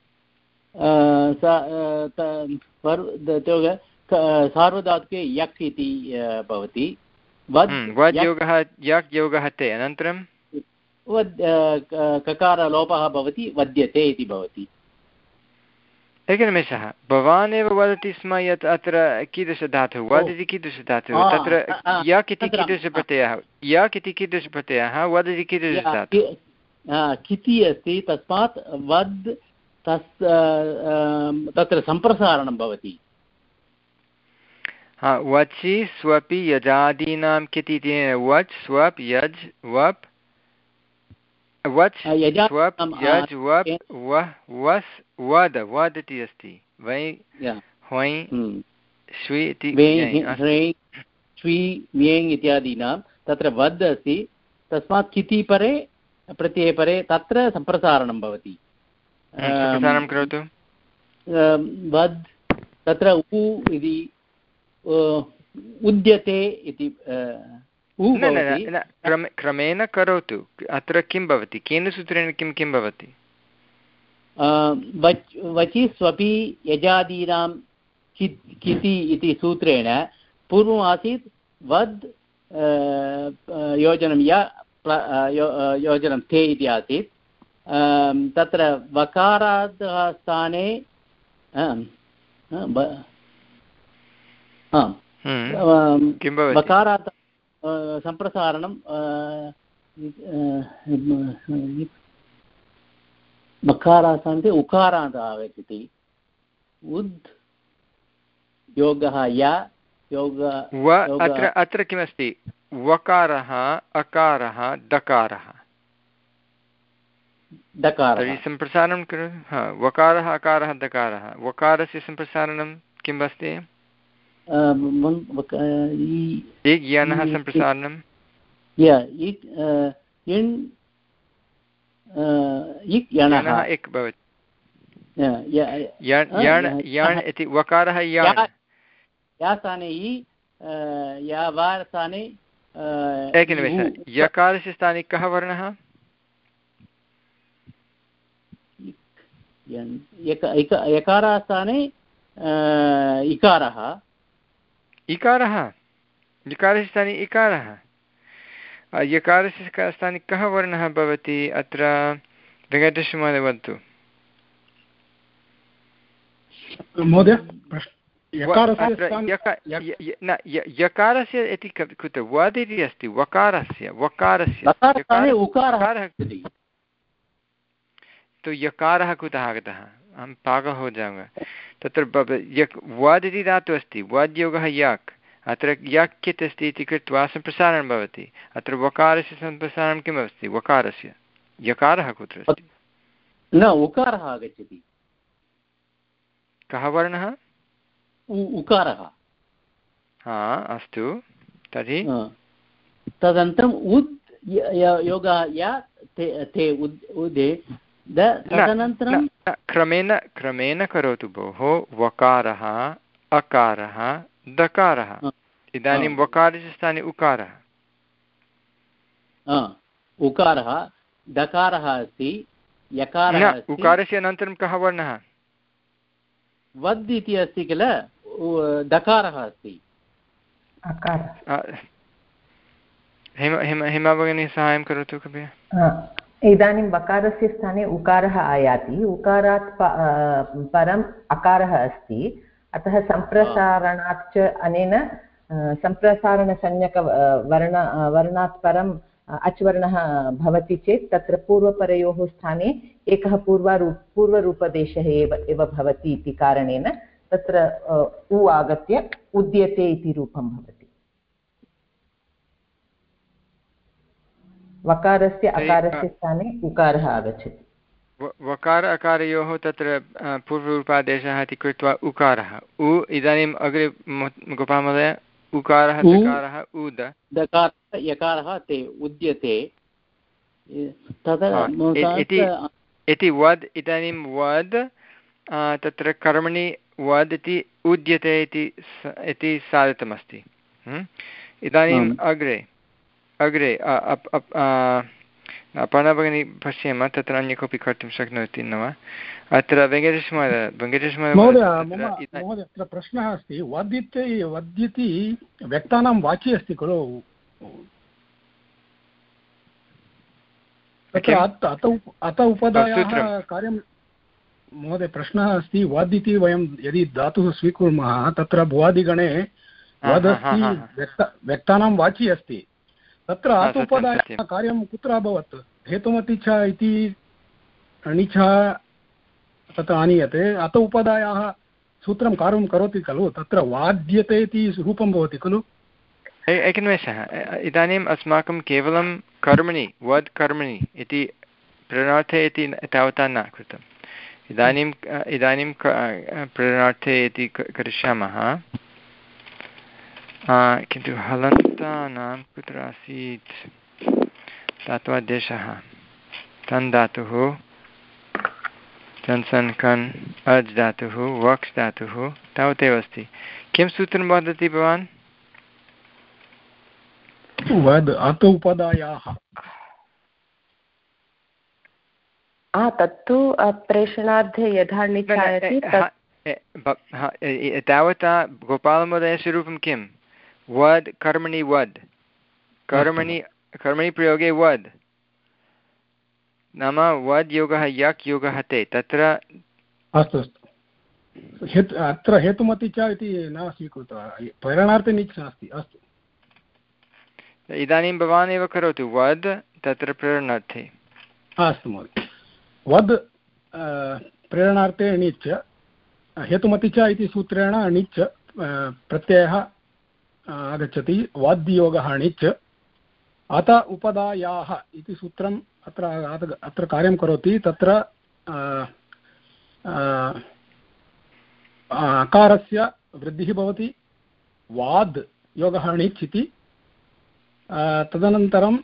सार्वधातुके यक् इति भवति। वद् योगः यक् योगः ते, अनन्तरं वद् ककारलोपः भवति, वद्यते इति भवति। एकनिमेषः, भवान् एव वदति स्म यत् अत्र कीदृशधातुः वद् इति कीदृशधातुः? तत्र यक् इति कीदृशप्रत्ययः? यक् इति कीदृशप्रत्ययः? वद् इति कीदृशधातुः? किति अस्ति, तस्मात् वद् तस् तत्र सम्प्रसारणं भवति। हा, वचि स्वपि यजादीनां किति इति वच् स्वप् यज् वप् वच् स्वप् यज् वप् वः वस् वद वद् इति अस्ति। वै ह्वै श्वी इति श्वी म्येङ् इत्यादीनां तत्र वद् अस्ति, तस्मात् किति परे प्रत्यये परे तत्र सम्प्रसारणं भवति। सम्प्रसारणं करोतु। वद् तत्र उ इति उद्यते इति क्रमेण करोतु। अत्र किं भवति? केन सूत्रेण किं किं भवति? वचि स्वपि यजादीनां किति इति सूत्रेण पूर्वम् आसीत् वद् योजनं य योजनं ते इति आसीत्। तत्र वकारादः स्थाने वकारात् सम्प्रसारणं मकारान्ते उकारान्त आगच्छति। उद् योगः य योग अत्र अत्र किमस्ति? वकारः अकारः दकारः दकारः। तर्हि सम्प्रसारणं करोतु। हा, वकारः अकारः दकारः। वकारस्य सम्प्रसारणं किम् अस्ति? यनः सम्प्रसारणं इक् भवति। यण् इति वकारः यण् या स्थाने या वार् स्थाने। एकनिमेषः, यकारस्य स्थाने कः वर्णः? यकारः स्थाने इकारः। इकारः यकारस्य स्थाने इकारः। यकारस्य स्थाने कः वर्णः भवति? अत्र वेङ्कटेशमहोदय वदतु। महोदय यकारस्य इति कुत्र? वद् इति अस्ति वकारस्य वकारस्य तु यकारः कुतः आगतः? अहं पागः हो जाऊँगा। तत्र वद् इति धातुः अस्ति, वद् योगः यक्, अत्र यक् कित् अस्ति इति कृत्वा सम्प्रसारणं भवति। अत्र वकारस्य सम्प्रसारणं किम् अस्ति? वकारस्य यकारः कुत्र अस्ति? न उकारः आगच्छति। कः वर्णः? उकारः। हा अस्तु तर्हि तदनन्तरम् उद् योगः या ते उदे तदनन्तरं क्रमेण क्रमेण करोतु भोः। वकारः अकारः दकारः। इदानीं वकारस्य स्थाने उकारः उकारः दकारः अस्ति यकारः अस्ति। उकारस्य अनन्तरं कः वर्णः? वद् इति अस्ति किल दकारः अस्ति। हेम हेम हेमा भगिनी साहाय्यं करोतु कृपया। इदानीं वकारस्य स्थाने उकारः आयाति, उकारात् परम् अकारः अस्ति, अतः सम्प्रसारणात् च अनेन सम्प्रसारणसंज्ञक वर्ण वर्णात् परम् अच् वर्णः भवति चेत् तत्र पूर्वपरयोः स्थाने एकः पूर्वरूप पूर्वरूपदेशः एव एव भवति इति कारणेन तत्र उ आगत्य उद्यते इति रूपं भवति। वकारस्य अकारस्य स्थाने उकारः आगच्छति। वकार अकारयोः तत्र पूर्वरूपादेशः इति कृत्वा उकारः उ। इदानीम् अग्रे गोपालमहोदय उकारः दकारः उद दकारः यकारः ते उद्यते इति वद्। इदानीं वद् तत्र कर्मणि वद् इति उद्यते इति साधितमस्ति। इदानीम् अग्रे अग्रे पर्णभगिनी पश्येम तत्र अन्य कोऽपि कर्तुं शक्नोति न वा? अत्र वेङ्कटेशमहोदय वेङ्कटेशमहोदय अत्र प्रश्नः अस्ति। वद्यते वद्यति व्यक्तानां वाचि अस्ति खलु? अत उपदायाः कार्यं महोदय प्रश्नः अस्ति। वद् इति वयं यदि धातुः स्वीकुर्मः तत्र भुवादिगणे वद् अस्ति व्यक्तानां वाचि अस्ति। तत्र अत उपदायाः कार्यं कुत्र अभवत्? हेतुमति च इति णिच तत्र आनीयते। अत उपदायाः सूत्रं कार्यं करोति खलु? तत्र वाद्यते इति रूपं भवति खलु? एकनिमेषः। इदानीम् अस्माकं केवलं कर्मणि वद् कर्मणि इति प्रेरणार्थे इति तावता न कृतम्। इदानीम् इदानीं प्रेरणार्थे इति करिष्यामः। किन्तु हलन्तानां कुत्र आसीत् धात्वादेशः? तन् धातुः तन् सन् कन् अज् धातुः वक्स् धातुः तावदेव अस्ति। किं सूत्रं वदति भवान्? वद् अत उपदायाः। तत्तु प्रेषणार्थे यथा निश्चयति तावता गोपालमहोदयस्य रूपं किं? वद् कर्मणि वद् कर्मणि कर्मणि प्रयोगे वद् नाम वद् योगः यक् योगः ते। तत्र अस्तु अस्तु अत्र हेतुमति च इति न स्वीकृतवान्। प्रेरणार्थे निच् नास्ति। अस्तु इदानीं भवान् एव करोतु। वद् तत्र प्रेरणार्थे। अस्तु महोदय। वद् प्रेरणार्थे णिच् हेतुमति च इति सूत्रेण णिच् प्रत्ययः आगच्छति। वाद्योगः णिच् अत उपदायाः इति सूत्रम् अत्र अत्र कार्यं करोति। तत्र अकारस्य वृद्धिः भवति। वाद् योगः णिच् इति। तदनन्तरं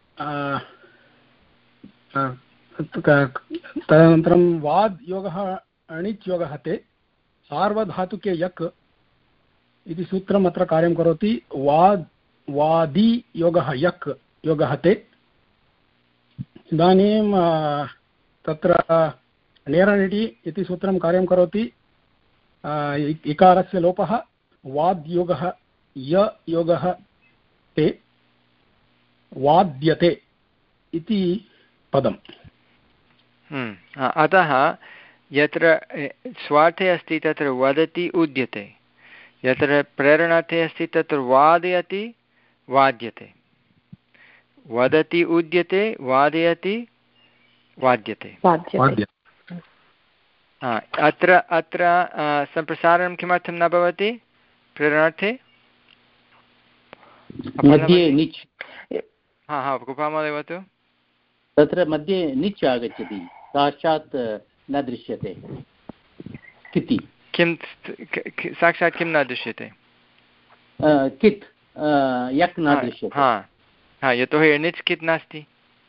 तदनन्तरं वाद् योगः णिच् योगः ते सार्वधातुके यक् इति सूत्रम् अत्र कार्यं करोति। वाद् वादी योगः यक् योगः ते। इदानीं तत्र नेरनिटि इति सूत्रं कार्यं करोति। इकारस्य लोपः वाद् योगः य योगः ते वाद्यते इति पदम्। अतः यत्र स्वार्थे अस्ति तत्र वदति उद्यते, यत्र प्रेरणार्थे अस्ति तत्र वादयति वाद्यते। वदति उद्यते वादयति वाद्यते। अत्र अत्र सम्प्रसारणं किमर्थं न भवति प्रेरणार्थे? मध्ये निच् हा हा कृपामहोदय वदतु। तत्र मध्ये निच् आगच्छति, साक्षात् न दृश्यते। किति किं साक्षात् किं न दृश्यते? कित् यक् न दृश्यते। हा हा यतोहि निच् कित् नास्ति।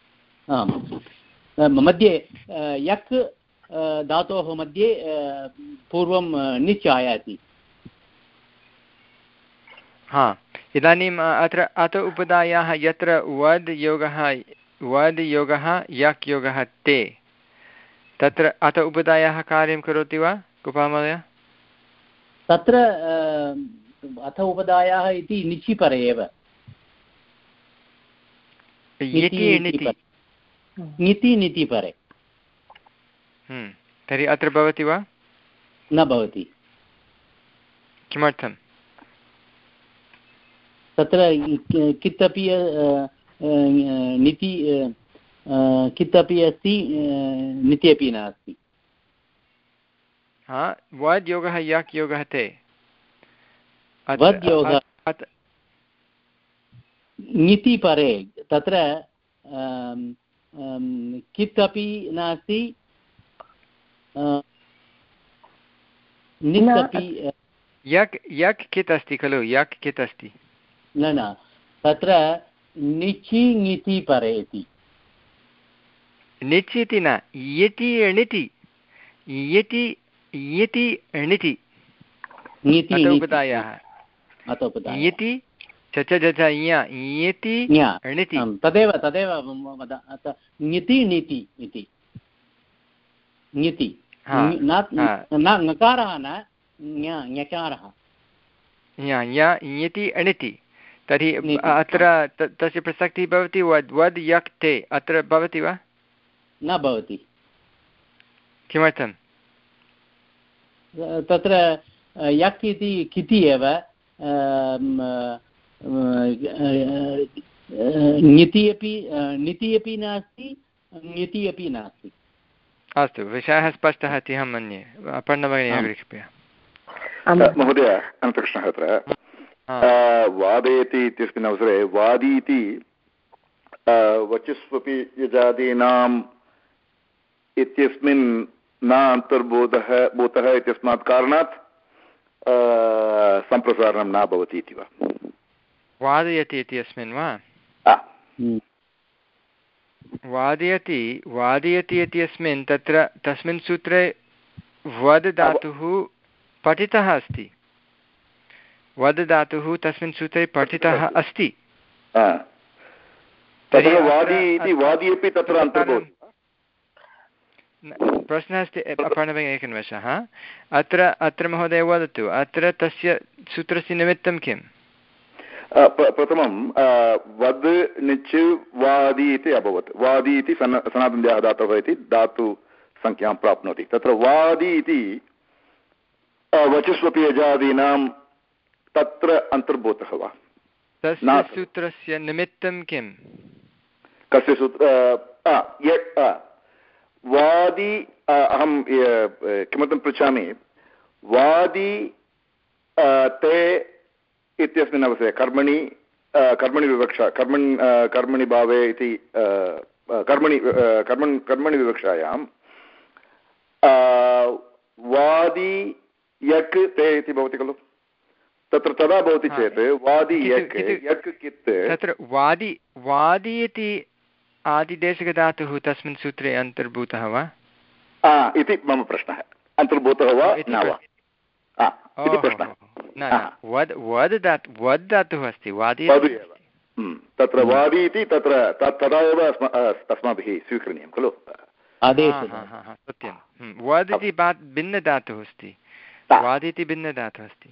आम् मध्ये यक् धातोः मध्ये पूर्वं निच् आयाति। हा इदानीम् अत्र अत उपधायाः यत्र वद् योगः वद् योगः यक् योगः ते, तत्र अत उपधायाः कार्यं करोति वा गोपालमहोदय? तत्र अथ उपधायाः इति निचि परे एव। निति निति परे। तर्हि अत्र भवति वा? न भवति। किमर्थं? तत्र कित् अपि निति कित् अपि अस्ति, निति अपि नास्ति। हा वद् योगः यक् योगः ते। वद् योगः निति परे, तत्र कित् अपि नास्ति, नित् अपि। यक् यक् कित् अस्ति खलु, यक् कित् अस्ति? न न तत्र निचि ङिति परे इति। निच् इति न, यति णिति यति यति णिति उपधायाः यति च च ज च यति णिति। तदेव तदेव ङिति णिति इति। ङिति ङकारः न ञकारः। ङति णिति। तर्हि अत्र तस्य प्रसक्तिः भवति वद् वद् यक् ते, अत्र भवति वा? न भवति। किमर्थं? तत्र यक् इति किति एव, ङिति अपि णिति अपि नास्ति, ङिति अपि नास्ति। अस्तु, विषयः स्पष्टः इति अहं मन्ये। पर्णभगिनी कृपया। महोदय अनन्तकृष्णः अत्र वादयति इत्यस्मिन् अवसरे वादी इति वचस्वपि यजादीनाम् इत्यस्मिन् न अन्तर्बोधः बोधः इत्यस्मात् कारणात् सम्प्रसारणं न भवति इति वा? वादयति इत्यस्मिन् वा? वादयति वादयति इत्यस्मिन् तत्र तस्मिन् सूत्रे वद् धातुः पठितः अस्ति। वद् धातुः तस्मिन् सूत्रे पठितः अस्ति। प्रश्नः अस्ति पर्णभगिनी एकनिमेषः। अत्र अत्र महोदय वदतु, अत्र तस्य सूत्रस्य निमित्तं किम्? प्रथमं वद् निच् वादि इति अभवत्। वादि इति सना सनातनद्याः धातवः इति धातुसंख्यां प्राप्नोति। तत्र वादि इति वचस्वपि यजादीनां तत्र अन्तर्भूतः वा? तस्य सूत्रस्य निमित्तं किम्? कस्य सूत्र? वादि अहं किमर्थं पृच्छामि, वादि ते इत्यस्मिन् अवसरे कर्मणि कर्मणि विवक्षा कर्मणि कर्मणि भावे इति कर्मणि कर्मणि कर्मणि विवक्षायां वादि यक् ते इति भवति खलु? तत्र तदा भवति चेत् वादि यक् यक् कित् तत्र वादि वादि इति आदिदेशकधातुः तस्मिन् सूत्रे अन्तर्भूतः वा इति मम प्रश्नः। अन्तर्भूतः वा न वा इति प्रश्नः। वद् वद् धातु वद् धातुः अस्ति, वादि तत्र वादि इति तत्र तदा एव अस्माभिः स्वीकरणीयं खलु? सत्यं। वद् इति भिन्नधातुः अस्ति, वादि इति भिन्नधातुः अस्ति।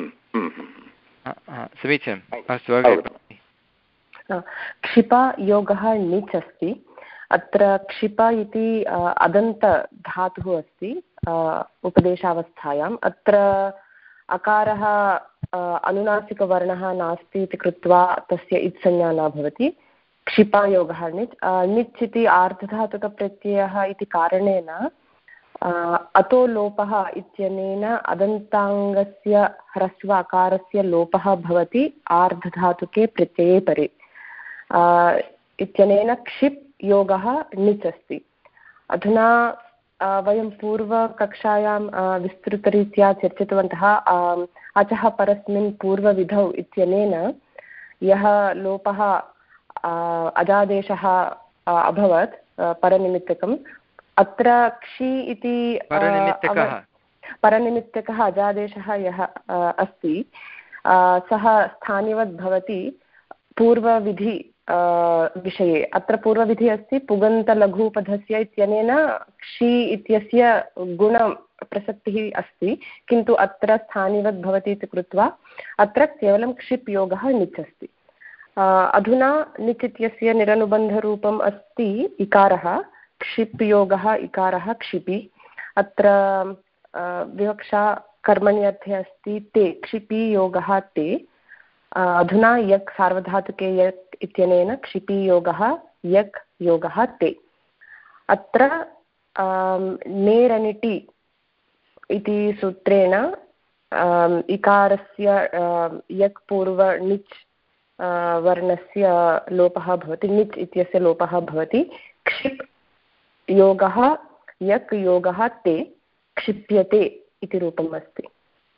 समीचीनम्। अस्तु अग्रे। क्षिपा योगः णिच् अस्ति। अत्र क्षिप इति अदन्तधातुः अस्ति उपदेशावस्थायाम्। अत्र अकारः अनुनासिकवर्णः नास्ति इति कृत्वा तस्य इत्संज्ञा न भवति। क्षिपायोगः णिच् णिच् इति आर्धधातुकप्रत्ययः इति कारणेन अतो लोपः इत्यनेन अदन्ताङ्गस्य ह्रस्व अकारस्य लोपः भवति आर्धधातुके प्रत्यये परे इत्यनेन क्षिप् योगः णिच् अस्ति। अधुना वयं पूर्वकक्षायां विस्तृतरीत्या चर्चितवन्तः अचः परस्मिन् पूर्वविधौ इत्यनेन यः लोपः अजादेशः अभवत् परनिमित्तकम् अत्र क्षि इति परनिमित्तकः अजादेशः यः अस्ति सः स्थानिवद् भवति पूर्वविधि विषये। अत्र पूर्वविधिः अस्ति पुगन्तलघुपधस्य इत्यनेन क्षि इत्यस्य गुणप्रसक्तिः अस्ति, किन्तु अत्र स्थानिवद् भवति इति कृत्वा अत्र केवलं क्षिप् योगः णिच् अस्ति। अधुना णिच् इत्यस्य निरनुबन्धरूपम् अस्ति इकारः, क्षिप् योगः इकारः क्षिपि। अत्र विवक्षा कर्मणि अर्थे अस्ति ते, क्षिपि योगः ते। अधुना यक् सार्वधातुके यक् इत्यनेन क्षिपि योगः यक् योगः ते। अत्र नेरनिटि इति सूत्रेण इकारस्य यक् पूर्व णिच् वर्णस्य लोपः भवति, णिच् इत्यस्य लोपः भवति। क्षिप् योगः यक् योगः ते, क्षिप्यते इति रूपम् अस्ति।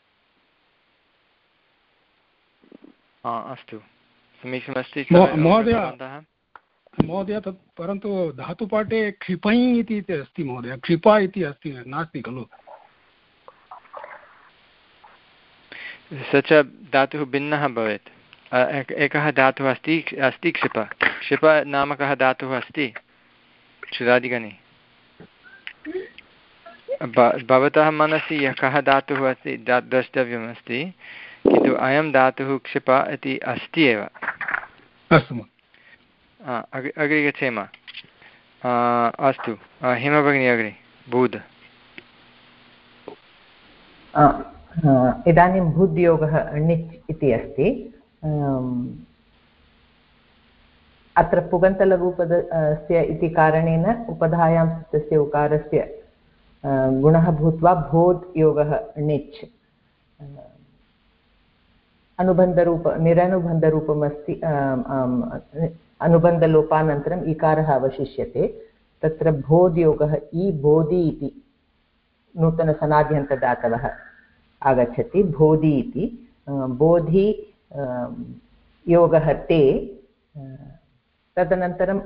अस्तु, समीचीनमस्ति महोदय। महोदय तत् परन्तु धातुपाठे क्षिपै इति अस्ति महोदय, क्षिपा इति अस्ति नास्ति खलु? स च धातुः भिन्नः भवेत्। एकः धातुः अस्ति अस्ति क्षिप, क्षिप नामकः धातुः अस्ति क्षुरादिगणे। भवतः मनसि यः कः धातुः अस्ति द्रष्टव्यमस्ति, किन्तु अयं धातुः क्षिप इति अस्ति एव। अस्तु, अग्रे गच्छेम। अस्तु, हेमा भगिनी अग्रे बुध। इदानीं बुद्योगः णिच् इति अस्ति। अत्र पुगन्तलघुपदस्य इति कारणेन उपधायां तस्य उकारस्य गुणः भूत्वा भोद् योगः णिच्। अनुबन्धरूप निरनुबन्धरूपम् अस्ति। अनुबन्धलोपानन्तरम् इकारः अवशिष्यते। तत्र बोध्योगः इ बोधि इति नूतनसनाद्यन्तदातवः आगच्छति, बोधि इति। बोधि योगः ते। तदनन्तरं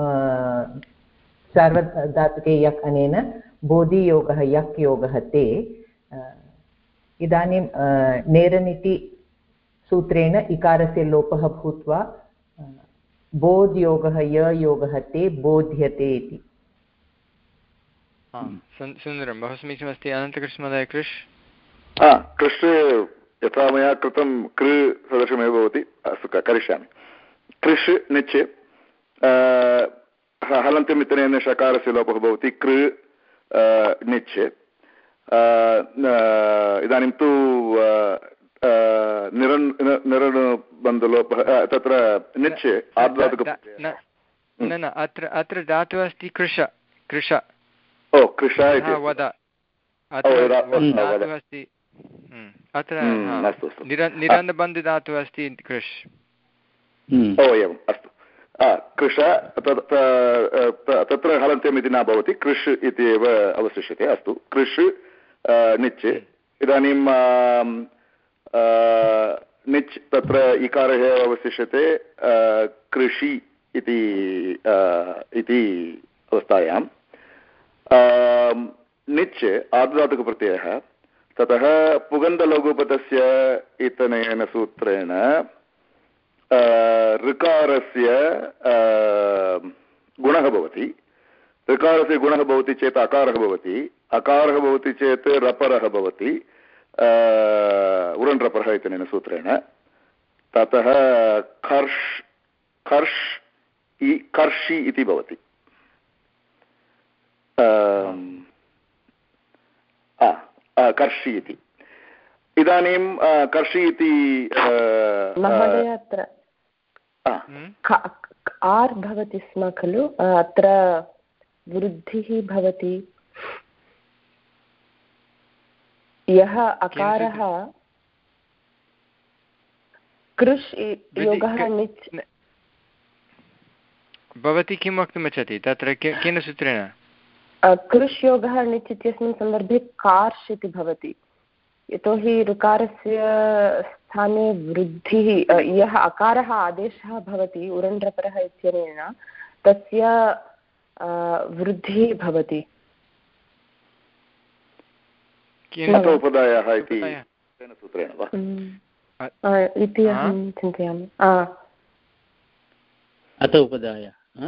सार्वधातुके यक् अनेन बोधियोगः यक् योगः ते। इदानीं नेरनिति सूत्रेण इकारस्य लोपः भूत्वा बोध्योगः य योगः ते बोध्यते इति। सुन्दरं, बहु समीचीनमस्ति। अनन्तकृष्णमहोदय कृष् कृष् यथा मया कृतं कृ सदृशमेव भवति। अस्तु, करिष्यामि। कृष् णिच् हलन्त्यम् इत्यनेन षकारस्य लोपः भवति कृ णिच्। इदानीं तु निरन् निरनुबन्धलोपः तत्र णिच् आर्धधातुक न न अत्र अत्र धातुः अस्ति कृश कृश ओ कृश इति वद अत्र धातुः अस्ति। अत्र निरनुबन्धधातुः अस्ति कृष्। ओ एवम्, अस्तु। कृश तत्र हलन्त्यम् इति न भवति, कृष् इति एव अवशिष्यते। अस्तु, कृष् णिच्। इदानीं णिच् तत्र इकारः एव अवशिष्यते कृषि इति इति अवस्थायां। णिच् आर्धधातुकप्रत्ययः, ततः पुगन्धलघुपदस्य इत्यनेन सूत्रेण ऋकारस्य गुणः भवति। ऋकारस्य गुणः भवति चेत् अकारः भवति, अकारः भवति चेत् रपरः भवति, उरन् रपरः इत्यनेन सूत्रेण। ततः खर्ष् खर्ष् इ कर्षि इति भवति। कर्षि इति। इदानीं कर्षि इति महोदय अत्र आर् भवति स्म खलु, अत्र वृद्धिः भवति। यः अकारः कृष् योगः निच् भवती किं वक्तुमिच्छति तत्र केन सूत्रेण कृष् योगः निच् इत्यस्मिन् सन्दर्भे कार्श् इति भवति यतोहि ऋकारस्य स्थाने वृद्धिः यः अकारः आदेशः भवति उरण्ड्रपरः इत्यनेन तस्य वृद्धिः भवति उपदायः इति सूत्रेण वा इति अहं चिन्तयामि अत उपदाय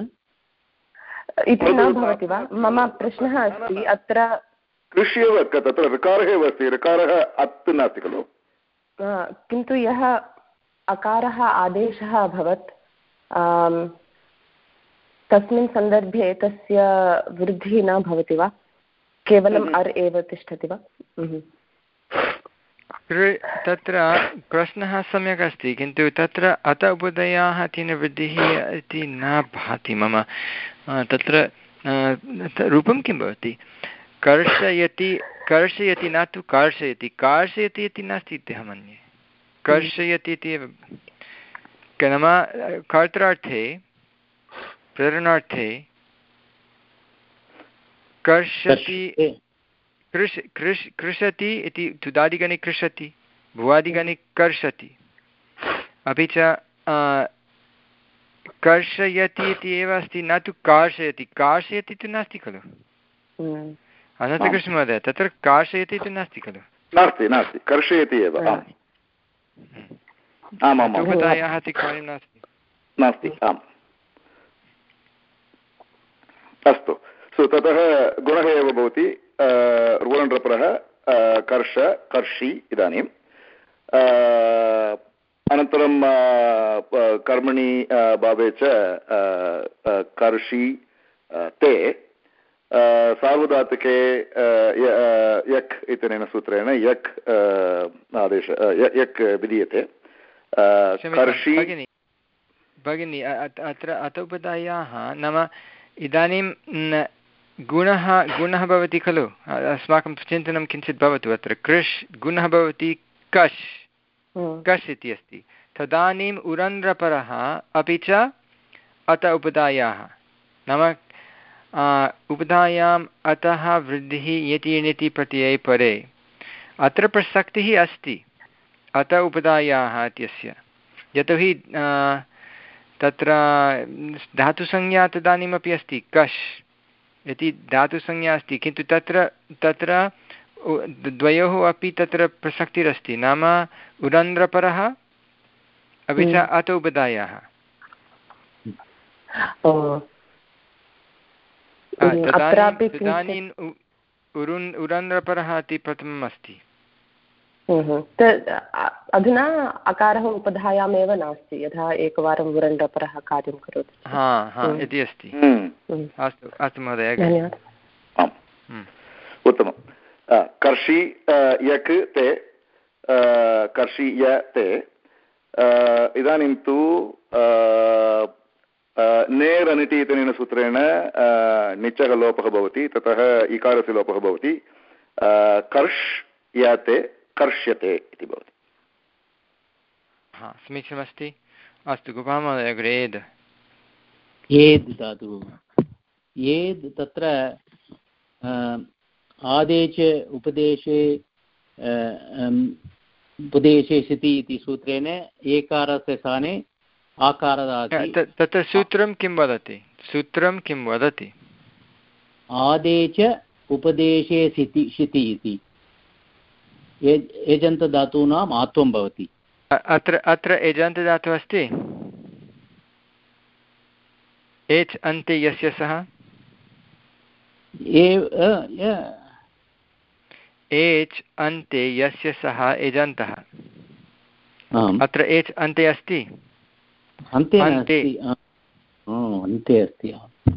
इति न भवति वा मम प्रश्नः अस्ति अत्र कृष् एव तत्र ऋकारः एव अस्ति ऋकारः अत् नास्ति खलु किन्तु यः अकारः आदेशः अभवत् तस्मिन् सन्दर्भे तस्य वृद्धिः न भवति वा केवलम् अर् एव तिष्ठति वा तत्र प्रश्नः सम्यक् अस्ति किन्तु तत्र अत उपदयाः तेन वृद्धिः इति न भाति मम तत्र रूपं किं भवति कर्षयति कर्षयति न तु कार्षयति कार्षयति इति नास्ति इति अहं मन्ये कर्षयति इति एव नाम कर्त्रार्थे प्रेरणार्थे कर्षति कृष कृष कृषति इति तुदादिगणे कृषति भुवादिगणे कर्षति अपि च कर्षयति इति एव अस्ति न तु कार्षयति कार्षयति तु नास्ति खलु अनन्तकृष्णमहोदय तत्र कार्षयति इति नास्ति खलु नास्ति नास्ति कर्षयति एव उपधायाः इति कार्यं नास्ति नास्ति आम् अस्तु सो ततः गुणः एव भवति रुवण्ड्रपरः कर्ष कर्षि इदानीम् अनन्तरं कर्मणि भावे च कर्षि ते सार्वधातुके यक् इत्यनेन सूत्रेण यक् आदेश यक् विधीयते कर्षि भगिनी अत्र अत उपधायाः नाम इदानीं गुणः गुणः भवति खलु अस्माकं चिन्तनं किञ्चित् भवतु अत्र कृष् गुणः भवति कश् कश् इति अस्ति तदानीम् उरन्ध्रपरः अपि च अत उपधायाः नाम उपधायाम् अतः वृद्धिः यति णिति प्रत्यये परे अत्र प्रसक्तिः अस्ति अत उपधायाः इत्यस्य यतोहि तत्र धातुसंज्ञा तदानीमपि अस्ति कश् इति धातुसंज्ञा अस्ति किन्तु तत्र तत्र द्वयोः अपि तत्र प्रसक्तिरस्ति नाम उरन्ध्रपरः अपि च अत उपधायाः तदानीम् उरुन् उरन्ध्रपरः इति प्रथमम् अस्ति अधुना अकारः उपधायामेव नास्ति यथा एकवारं उरण्ड्रपरः कार्यं करोति हा हा इति अस्ति अस्तु अस्तु महोदय धन्यवादः उत्तमं कर्षि यक् ते कर्षि य ते इदानीं तु नेरनिटि इत्यनेन सूत्रेण निचः लोपः भवति ततः इकारस्य लोपः भवति कर्ष् याते कर्ष्यते इति भवति हा समीचीनमस्ति अस्तु गोपालमहोदय अग्रे एद् एद् धातुः एद् तत्र आदेश उपदेशे उपदेशे सिति इति सूत्रेण एकारस्य स्थाने आकारदाति तत्र सूत्रं किं वदति सूत्रं किं वदति आदेश उपदेशे सिति शिति इति एजन्तधातूनाम् आत्वं भवति अत्र अत्र एजन्तधातुः अस्ति एच् अन्ते यस्य सः एच् अन्ते यस्य सः एजन्तः अत्र एच् अन्ते अस्ति अन्ते अन्ते अन्ते अस्ति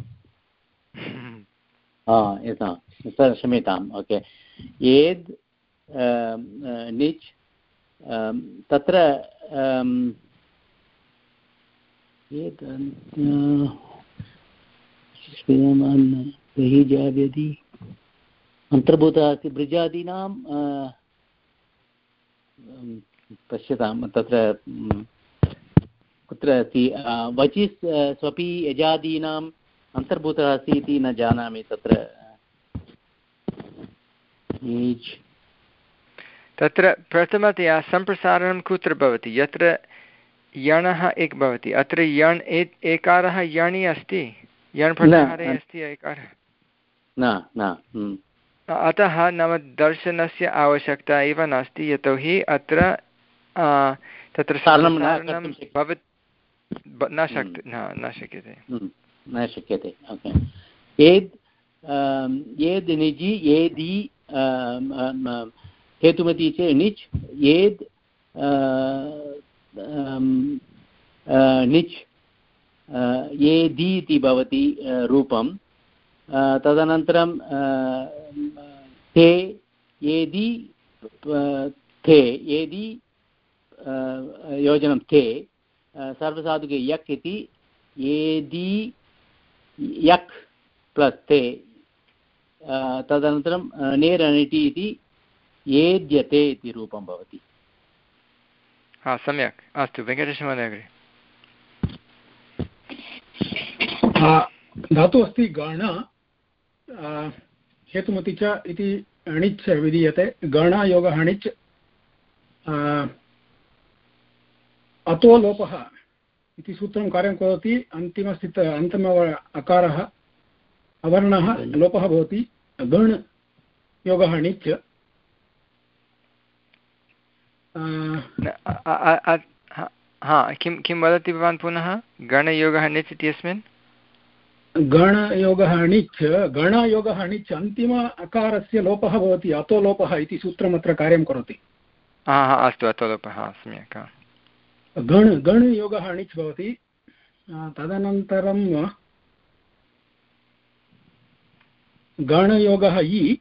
यथा क्षम्यताम् ओके एद् निच् तत्र अन्तर्भूतः अस्ति बृजादीनां पश्यतां तत्र कुत्र अस्ति वचि स्वपि यजादीनाम् अन्तर्भूतः अस्ति इति न जानामि तत्र तत्र प्रथमतया सम्प्रसारणं कुत्र भवति यत्र यणः एक भवति अत्र यण् एकारः यणि अस्ति यण् प्रत्याहारे अस्ति एकारः न न अतः नाम दर्शनस्य आवश्यकता एव नास्ति यतोहि अत्र तत्र सम्प्रसारणं भवत् न शक् न शक्यते न शक्यते ओके एद् एद् निजि एदि हेतुमति चेत् निच् एद् निच् एदि इति भवति रूपं तदनन्तरं ते एदि ते एदि योजनं ते सर्वसाधुके यक् इति एदि यक् प्लस् ते तदनन्तरं नेर् अनिटि इति एद्यते इति रूपं भवति हा सम्यक् अस्तु वेङ्कटेशमहोदय अग्रे धातुः अस्ति गण हेतुमति च इति णिच् विधीयते गणयोगः णिच् अतो लोपः इति सूत्रं कार्यं करोति अन्तिमस्थित अन्तिम अकारः अवर्णः लोपः भवति गण योगः णिच् हा किं किं वदति भवान् पुनः गणयोगः णिच् इत्यस्मिन् गणयोगः णिच् गणयोगः णिच् अन्तिम अकारस्य लोपः भवति अतो लोपः इति सूत्रमत्र कार्यं करोति हा हा अस्तु अतो लोपः सम्यक् गण गणयोगः णिच् भवति तदनन्तरं गणयोगः इ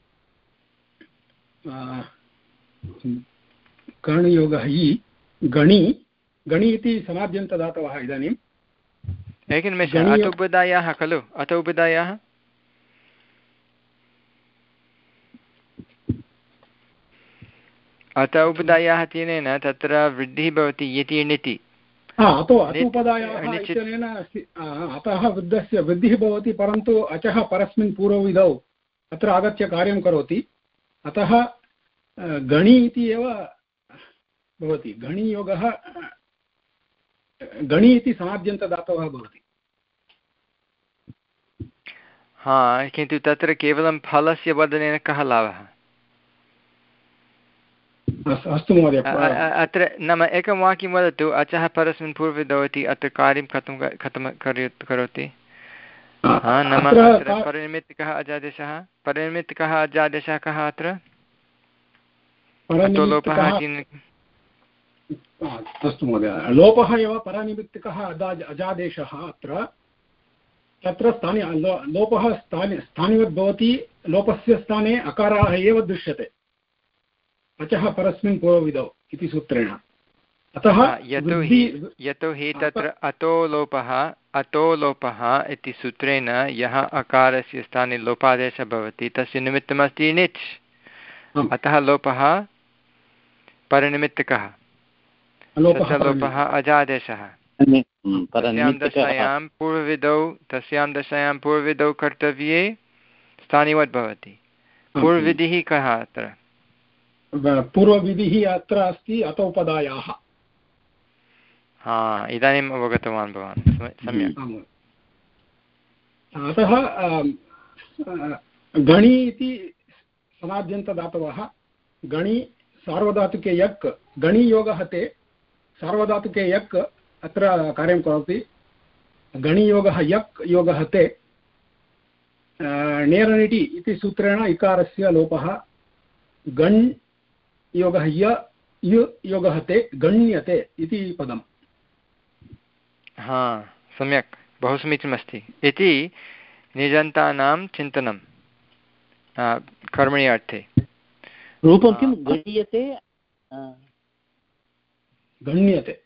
गणयोगः इ गणि गणि इति समाद्यन्तदातवः इदानीम् एकनिमेषः अत उपदायाः खलु अत उपदायाः अत उपदायाः तेन तत्र वृद्धिः भवति यति णिति अतो अत उपदायाः इत्यनेन अतः वृद्धस्य वृद्धिः भवति परन्तु अचः परस्मिन् पूर्वविधौ अत्र आगत्य कार्यं करोति अतः गणि इति एव भवति गणियोगः गणि इति समाद्यन्तदातवः भवति हा किन्तु तत्र केवलं फलस्य वदनेन कः लाभः अस्तु महोदय अत्र नाम एकं वाक्यं वदतु अचः परस्मिन् पूर्वविधौ इति अत्र कार्यं कथं कथं करोति नाम अत्र परनिमित्तकः अजादेशः परनिमित्तकः अजादेशः कः अत्र अतो लोपः अस्तु महोदय लोपः एव परनिमित्तकः अजादेशः अत्र तत्र स्थाने लोपः स्थाने स्थानिवद् भवति लोपस्य स्थाने अकारः एव दृश्यते अचः परस्मिन् पूर्वविधौ इति सूत्रेण अतः यतोहि यतोहि तत्र अतो लोपः अतो लोपः इति सूत्रेण यः अकारस्य स्थाने लोपादेशः भवति तस्य निमित्तमस्ति णिच् अतः लोपः परनिमित्तकः लोपः अजादेशः तस्यां दशायां पूर्वविधौ तस्यां दशायां पूर्वविधौ कर्तव्ये स्थानिवद् भवति पूर्वविधिः कः अत्र पूर्वविधिः अत्र अस्ति अतोपदायाः हा इदानीम् अवगतवान् भवान् सम्यक् अतः गणि इति समाद्यन्तदातवः गणि सार्वधातुके यक् गणियोगः ते सार्वधातुके यक् अत्र कार्यं करोति गणियोगः यक् योगः ते नेरनिटि इति सूत्रेण इकारस्य लोपः गण् योगः य यु योगः ते गण्यते इति पदम् हा सम्यक् बहु समीचीनमस्ति इति निजन्तानां चिन्तनं कर्मणि अर्थे रूपं किं गण्यते गण्यते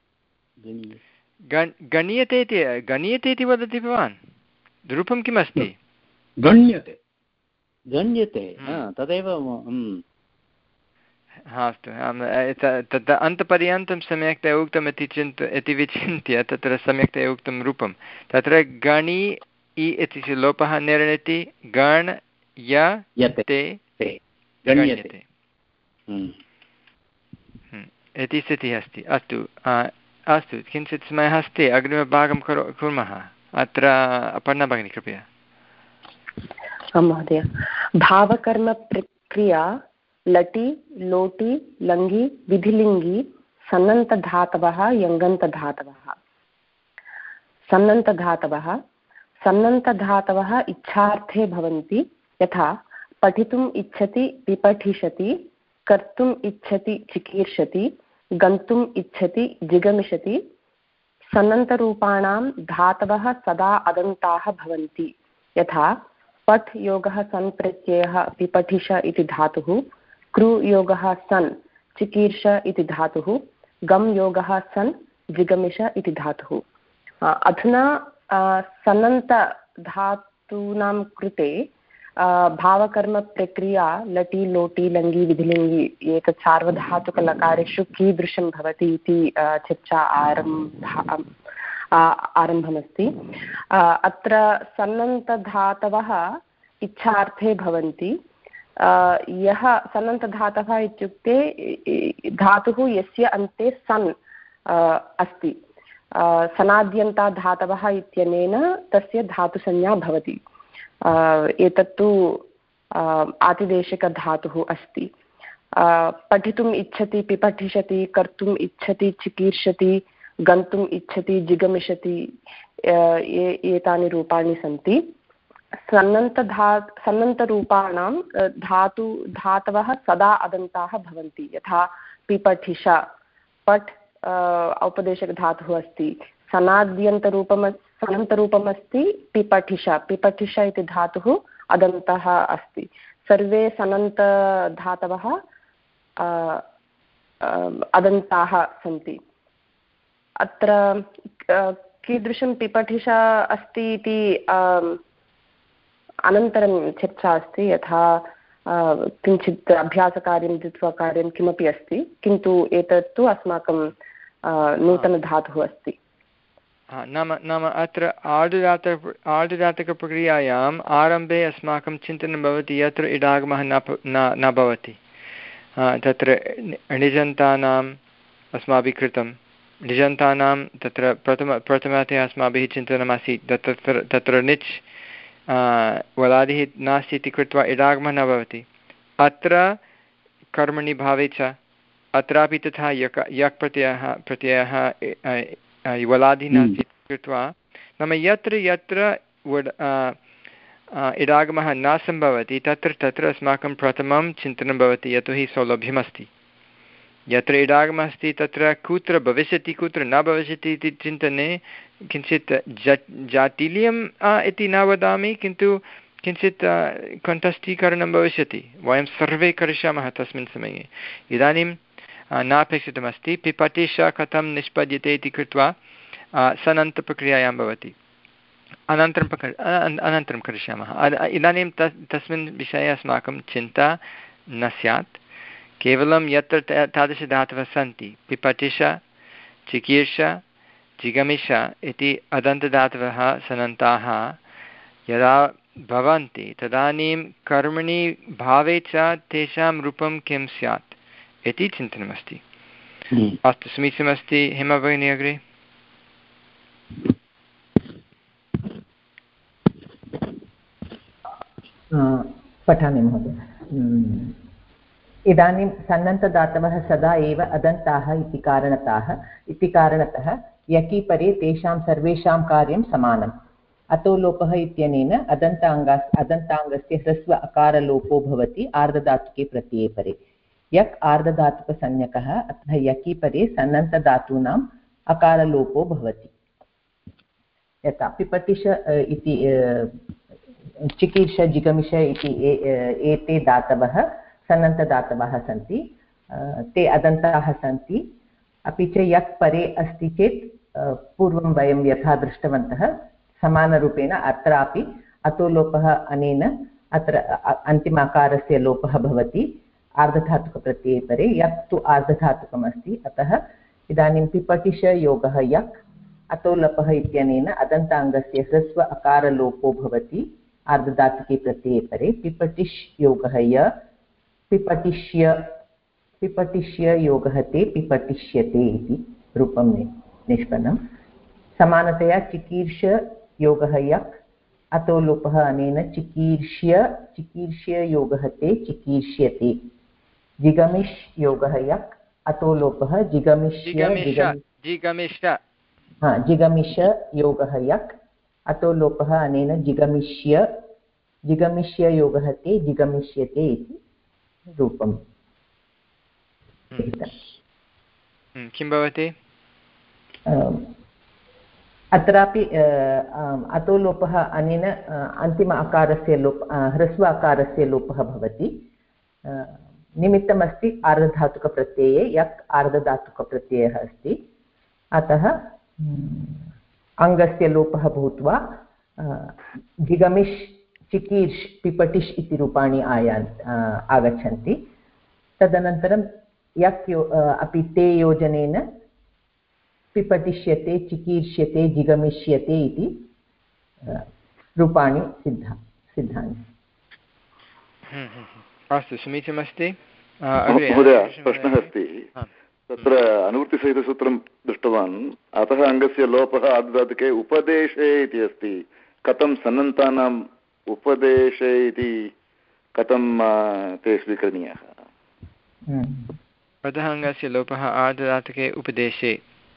गण्यते इति गण्यते इति वदति भवान् रूपं किम् अस्ति गण्यते गण्यते तदेव हा अस्तु तत् अन्तपर्यन्तं सम्यक्तया उक्तम् इति चिन्त इति विचिन्त्य तत्र सम्यक्तया उक्तं रूपं तत्र गणि इ इति लोपः निर्णयति गण यते गण्यते इति स्थितिः अस्ति। अस्तु अस्तु किञ्चित् समयः अस्ति अग्रिमभागं करो कुर्मः। अत्र अपर्णा भगिनी कृपया। आं महोदय। भावकर्मप्रक्रिया लटि लोटि लङि विधिलिङ्गि सन्नन्तधातवः यङन्तधातवः। सन्नन्तधातवः सन्नन्तधातवः इच्छार्थे भवन्ति यथा पठितुम् इच्छति पिपठिष्यति कर्तुम् इच्छति चिकीर्षति गन्तुम् इच्छति जिगमिषति। सन्नन्तरूपाणां धातवः सदा अदन्ताः भवन्ति यथा पठ् योगः सन् प्रत्ययः पिपठिष इति धातुः कृ योगः सन् चिकीर्ष इति धातुः गम् योगः सन् जिगमिष इति धातुः। अधुना सन्नन्तधातूनां कृते भावकर्मप्रक्रिया लटि लोटि लङि विधिलिङ्गि एतत् सार्वधातुकलकारेषु कीदृशं भवति इति चर्चा आरम्भ आरम्भमस्ति। अत्र सन्नन्तधातवः इच्छार्थे भवन्ति। यः सन्नन्तधातवः इत्युक्ते धातुः यस्य अन्ते सन् अस्ति। सनाद्यन्ता धातवः इत्यनेन तस्य धातुसंज्ञा भवति। एतत्तु आतिदेशिकधातुः अस्ति। पठितुम् इच्छति पिपठिष्यति कर्तुम् इच्छति चिकीर्षति गन्तुम् इच्छति जिगमिषति एतानि रूपाणि सन्ति। सन्नन्तधा सन्नन्तरूपाणां धातु धातवः सदा अदन्ताः भवन्ति यथा पिपठिष पठ् औपदेशकधातुः अस्ति। सनाद्यन्तरूपम् सन्नन्तरूपमस्ति पिपठिष पिपठिष इति धातुः अदन्तः अस्ति। सर्वे सन्नन्तधातवः अदन्ताः सन्ति। अत्र कीदृशं पिपठिष अस्ति इति अनन्तरं चर्चा अस्ति। यथा किञ्चित् अभ्यासकार्यं द्वित्वकार्यं किमपि अस्ति किन्तु एतत्तु अस्माकं नूतनधातुः अस्ति। नाम नाम अत्र आर्धधात आर्धधातुकप्रक्रियायाम् आरम्भे अस्माकं चिन्तनं भवति यत्र इडागमः न न भवति। तत्र णिजन्तानाम् अस्माभिः कृतं णिजन्तानां तत्र प्रथम प्रथमतया अस्माभिः चिन्तनमासीत् तत्र तत्र निच् वलादिः नास्ति इति कृत्वा इडागमः न भवति। अत्र कर्मणि भावे च अत्रापि तथा यक यक् प्रत्ययः प्रत्ययः वलादिः नास्ति इति कृत्वा नाम यत्र यत्र वड् इडागमः न सम्भवति तत्र तत्र अस्माकं प्रथमं चिन्तनं भवति यतोहि सौलभ्यमस्ति। यत्र इडागमः अस्ति तत्र कुत्र भविष्यति कुत्र न भविष्यति इति चिन्तने किञ्चित् ज जाटिल्यम् इति न वदामि किन्तु किञ्चित् कण्ठस्थीकरणं भविष्यति। वयं सर्वे करिष्यामः तस्मिन् समये। इदानीं नापेक्षितमस्ति। पिपठिष कथं निष्पद्यते इति कृत्वा सनन्तप्रक्रियायां भवति। अनन्तरं प्रक अनन्तरं करिष्यामः। इदानीं तस् तस्मिन् विषये अस्माकं चिन्ता न स्यात्। केवलं यत्र तादृशधातवः सन्ति पिपठिष चिकीर्ष जिगमिष इति अदन्तधातवः सनन्ताः यदा भवन्ति तदानीं कर्मणि भावे च तेषां रूपं किं स्यात् इति चिन्तनमस्ति। अस्तु समीचीनमस्ति। हेमा भगिनी अग्रे। पठामि महोदय। इदानीं सन्नन्तदातवः सदा एव अदन्ताः इति कारणतः इति कारणतः यकि परे तेषां सर्वेषां कार्यं समानम्। अतो लोपः इत्यनेन अदन्ताङ्गा अदन्ताङ्गस्य ह्रस्व अकारलोपो भवति आर्धधातुके प्रत्यये परे। यक् आर्धधातुकसंज्ञकः अतः यकि परे सन्नन्तधातूनाम् अकारलोपो भवति। यथा पिपठिष इति चिकीर्ष जिगमिष इति एते धातवः सन्नन्तदातवः सन्ति। ते अदन्ताः सन्ति। अपि च यक् परे अस्ति चेत् पूर्वं वयं यथा दृष्टवन्तः समानरूपेण अत्रापि अतो लोपः अनेन अत्र अन्तिमाकारस्य लोपः भवति। आर्धधातुकप्रत्यये परे यक् तु आर्धधातुकम् अस्ति, अतः इदानीं पिपटिश योगः यक्, अतो लपः इत्यनेन अदन्ताङ्गस्य ह्रस्व अकारलोपो भवति आर्धधातुके प्रत्यये परे। पिपटिश् योगः य, पिपटिष्य पिपटिष्य योगः ते, पिपटिष्यते इति रूपं निष्पन्नं। समानतया चिकीर्ष योगः यक्, अतो लोपः अनेन चिकीर्ष्य चिकीर्ष्य योगः ते, चिकीर्ष्यते। जिगमिष् योगः यक्, अतो लोपः जिगमिष्य हा जिगमिष योगः यक्, अतो लोपः अनेन जिगमिष्य जिगमिष्य योगः ते, जिगमिष्यते इति रूपम्। किं भवति अत्रापि अतो लोपः अनेन अन्तिम अकारस्य लोप ह्रस्व अकारस्य लोपः भवति। निमित्तमस्ति आर्धधातुकप्रत्यये यक् आर्धधातुकप्रत्ययः अस्ति, अतः अङ्गस्य लोपः भूत्वा जिगमिष् चिकीर्ष् पिपटिष् इति रूपाणि आया आगच्छन्ति। तदनन्तरं यक् यो अपि ते योजनेन पिपटिष्यते चिकीर्ष्यते जिगमिष्यते इति रूपाणि सिद्धा सिद्धानि। अस्तु, समीचीनमस्ति। महोदय, प्रश्नः अस्ति। तत्र अनुवृत्तिसहितसूत्रं दृष्टवान्, अतः अङ्गस्य लोपः आर्धधातुके उपदेशे इति अस्ति। कथं सन्नन्तानाम् उपदेशे इति कथं ते स्वीकरणीयः? अतः अङ्गस्य लोपः आर्धधातुके उपदेशे,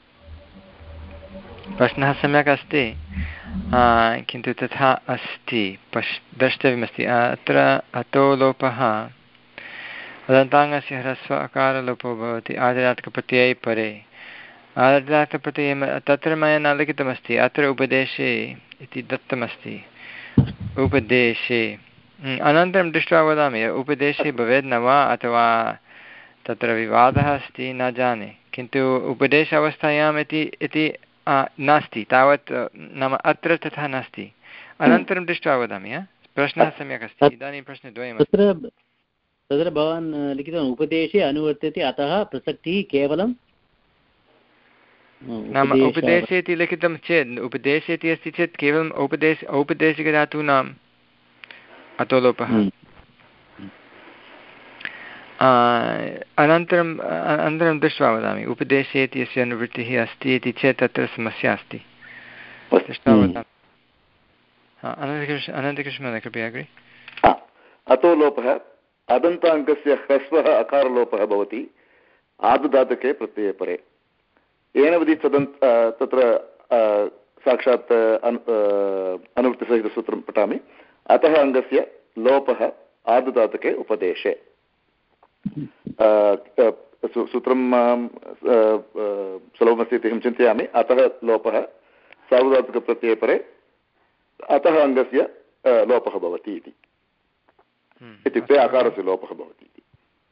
प्रश्नः सम्यक् अस्ति, किन्तु तथा अस्ति, पश् द्रष्टव्यमस्ति। अत्र अतो लोपः अदन्ताङ्गस्य ह्रस्व अकारलोपो भवति आर्धधातुकप्रत्यये परे। आर्धधातुकप्रत्यये तत्र मया न लिखितमस्ति, अत्र उपदेशे इति दत्तमस्ति। उपदेशे अनन्तरं दृष्ट्वा वदामि उपदेशे भवेत् न वा, अथवा तत्र विवादः अस्ति, न जाने, किन्तु उपदेश अवस्थायाम् इति इति नास्ति तावत्, नाम अत्र तथा नास्ति। अनन्तरं दृष्ट्वा वदामि। प्रश्नः सम्यक् अस्ति। इदानीं प्रश्नद्वयम्। तत्र तत्र भवान् लिखितवान् उपदेशे अनुवर्तते, अतः प्रसक्तिः केवलं नाम उपदेशे इति लिखितं चेत्, उपदेशे इति अस्ति चेत् केवलम् उपदेश औपदेशिकधातूनाम् अतो लोपः। अनन्तरम् अनन्तरं दृष्ट्वा वदामि। उपदेशे इति यस्य अनुवृत्तिः अस्ति इति चेत् तत्र समस्या अस्ति, दृष्ट्वा वदामि। अनन्तकृष्ण अनन्तकृष्ण कृपया अग्रे। अतो लोपः अदन्ताङ्गस्य ह्रस्वः अकारलोपः भवति आर्धधातुके प्रत्यये परे। येन विधिः तदन्त तत्र साक्षात् अनुवृत्तिसहितसूत्रं पठामि। अतः अङ्गस्य लोपः आर्धधातुके उपदेशे। सूत्रं सुलभमस्ति इति अहं चिन्तयामि। अतः लोपः सार्वधातुकप्रत्यये परे, अतः अङ्गस्य लोपः भवति इति, इत्युक्ते आकारस्य लोपः भवति इति।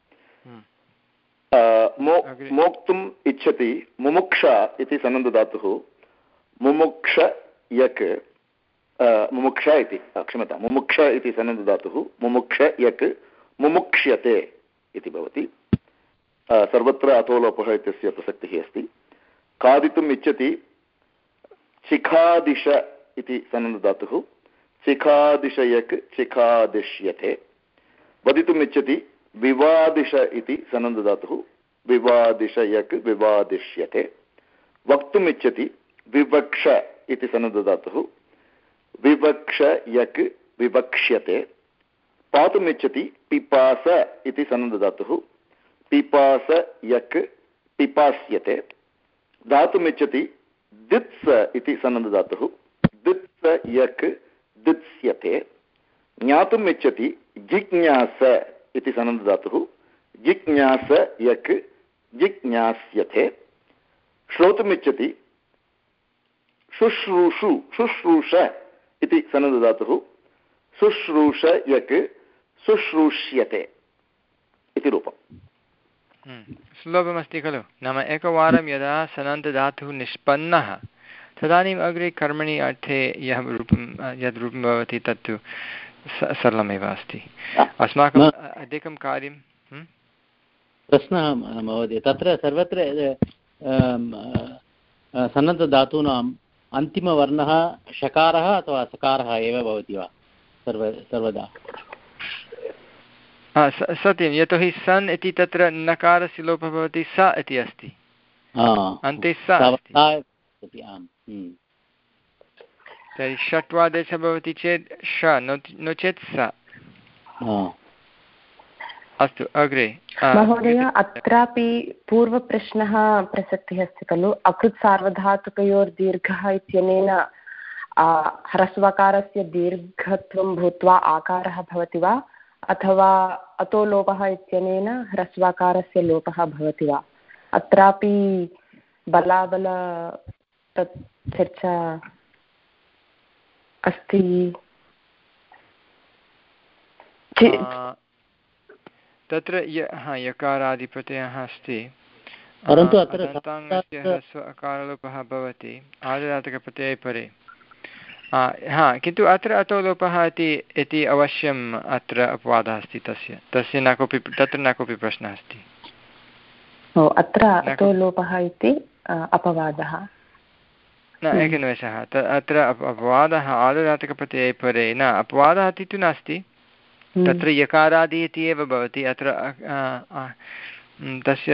मोक्तुम् इच्छति मुमुक्ष इति सनन्दधातुः। मुमुक्ष यक् मुमुक्ष इति क्षम्यतां मुमुक्ष इति सनन्दधातुः। मुमुक्ष यक् मुमुक्ष्यते इति भवति। सर्वत्र अतोलोपः इत्यस्य प्रसक्तिः अस्ति। खादितुम् इच्छति चिखादिश इति सनन्दधातुः। चिखादिशयक् चिखादिश्यते। वदितुम् इच्छति विवादिश इति सनन्दधातुः। विवादिशयक् विवादिश्यते। वक्तुम् इच्छति विवक्ष इति सनन्दधातुः। विवक्ष यक् विवक्ष्यते। पातुम् इच्छति पिपास इति सनन्दधातुः। पिपास यक् पिपास्यते। दातुम् इच्छति दित्स इति सनन्दधातुः। दित्स यक् दित्स्यते। ज्ञातुम् इच्छति जिज्ञास इति सनन्दधातुः। जिज्ञास यक् जिज्ञास्यते। श्रोतुम् इच्छति शुश्रूषु शुश्रूष इति सनन्दधातुः। शुश्रूष यक् शुश्रूष्यते इति रूपम्। सुलभमस्ति खलु। नाम एकवारं यदा सनन्दधातुः निष्पन्नः तदानीम् अग्रे कर्मणि अर्थे यः रूपं यद् रूपं भवति तत्तु सरलमेव अस्ति। अस्माकम् अधिकं कार्यं प्रश्नः महोदय, तत्र सर्वत्र सन्नद्धधातूनाम् अन्तिमवर्णः षकारः अथवा सकारः एव भवति वा सर्व सर्वदा? सत्यं, यतोहि सन् इति तत्र नकारस्य लोपः भवति, स इति अस्ति, अन्ते स अस्ति। तर्हि षट्वादेशः भवति चेत् ष, नो चेत् स। अस्तु, अग्रे महोदय, अत्रापि पूर्वप्रश्नः प्रसक्तिः अस्ति खलु, अकृत् सार्वधातुकयोर्दीर्घः इत्यनेन ह्रस्वकारस्य दीर्घत्वं भूत्वा आकारः भवति वा, अथवा अतो लोपः इत्यनेन ह्रस्वकारस्य लोपः भवति वा? अत्रापि बलाबल तत् चर्चा अस्ति। तत्र यकारादिप्रत्ययः अस्ति, परन्तु अत्र दन्ताङ्गस्य ह्रस्व अकारलोपः भवति आर्धधातुकप्रत्यये परे। हा, किन्तु अत्र अतो लोपः इति इति अवश्यम् अत्र अपवादः अस्ति, तस्य तस्य न कोऽपि तत्र न कोऽपि प्रश्नः अस्ति। अत्र अतो लोपः इति अपवादः न, एकनिमेषः, अत्र अपवादः आर्धधातुकप्रत्यये परे न, अपवादः इति तु नास्ति, तत्र यकारादि इति एव भवति। अत्र तस्य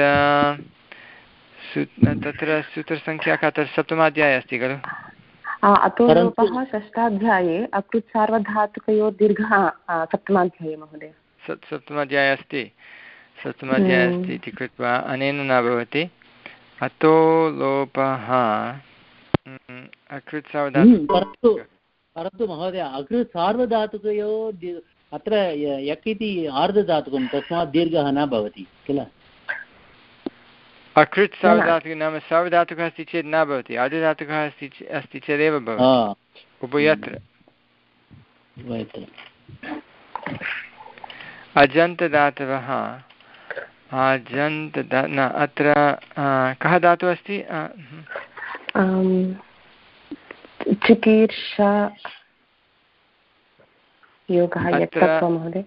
तत्र सूत्रसङ्ख्या का, तत्र सप्तमाध्याये अस्ति खलु। अतो लोपः षष्ठाध्याये, अकृत् सार्वधातुकयोः दीर्घः सप्तमाध्याये महोदय, सप्तमाध्याये अस्ति, सप्तमाध्याये अस्ति इति कृत्वा अनेन न भवति। अतो लोपः अकृत् सार्वधातुक, परन्तु महोदय अकृत् सार्वधातुकयोः अत्र यक् इति आर्धधातुकं, तस्मात् दीर्घः न भवति किल। अकृत् सार्वधातुकं नाम सार्वधातुकः अस्ति चेत् न भवति, आर्धधातुकः अस्ति अस्ति चेदेव भवति, उभयत्र। अजन्तदातवः, अजन्त न, अत्र कः धातुः अस्ति? चिकीर्षा योगः महोदय।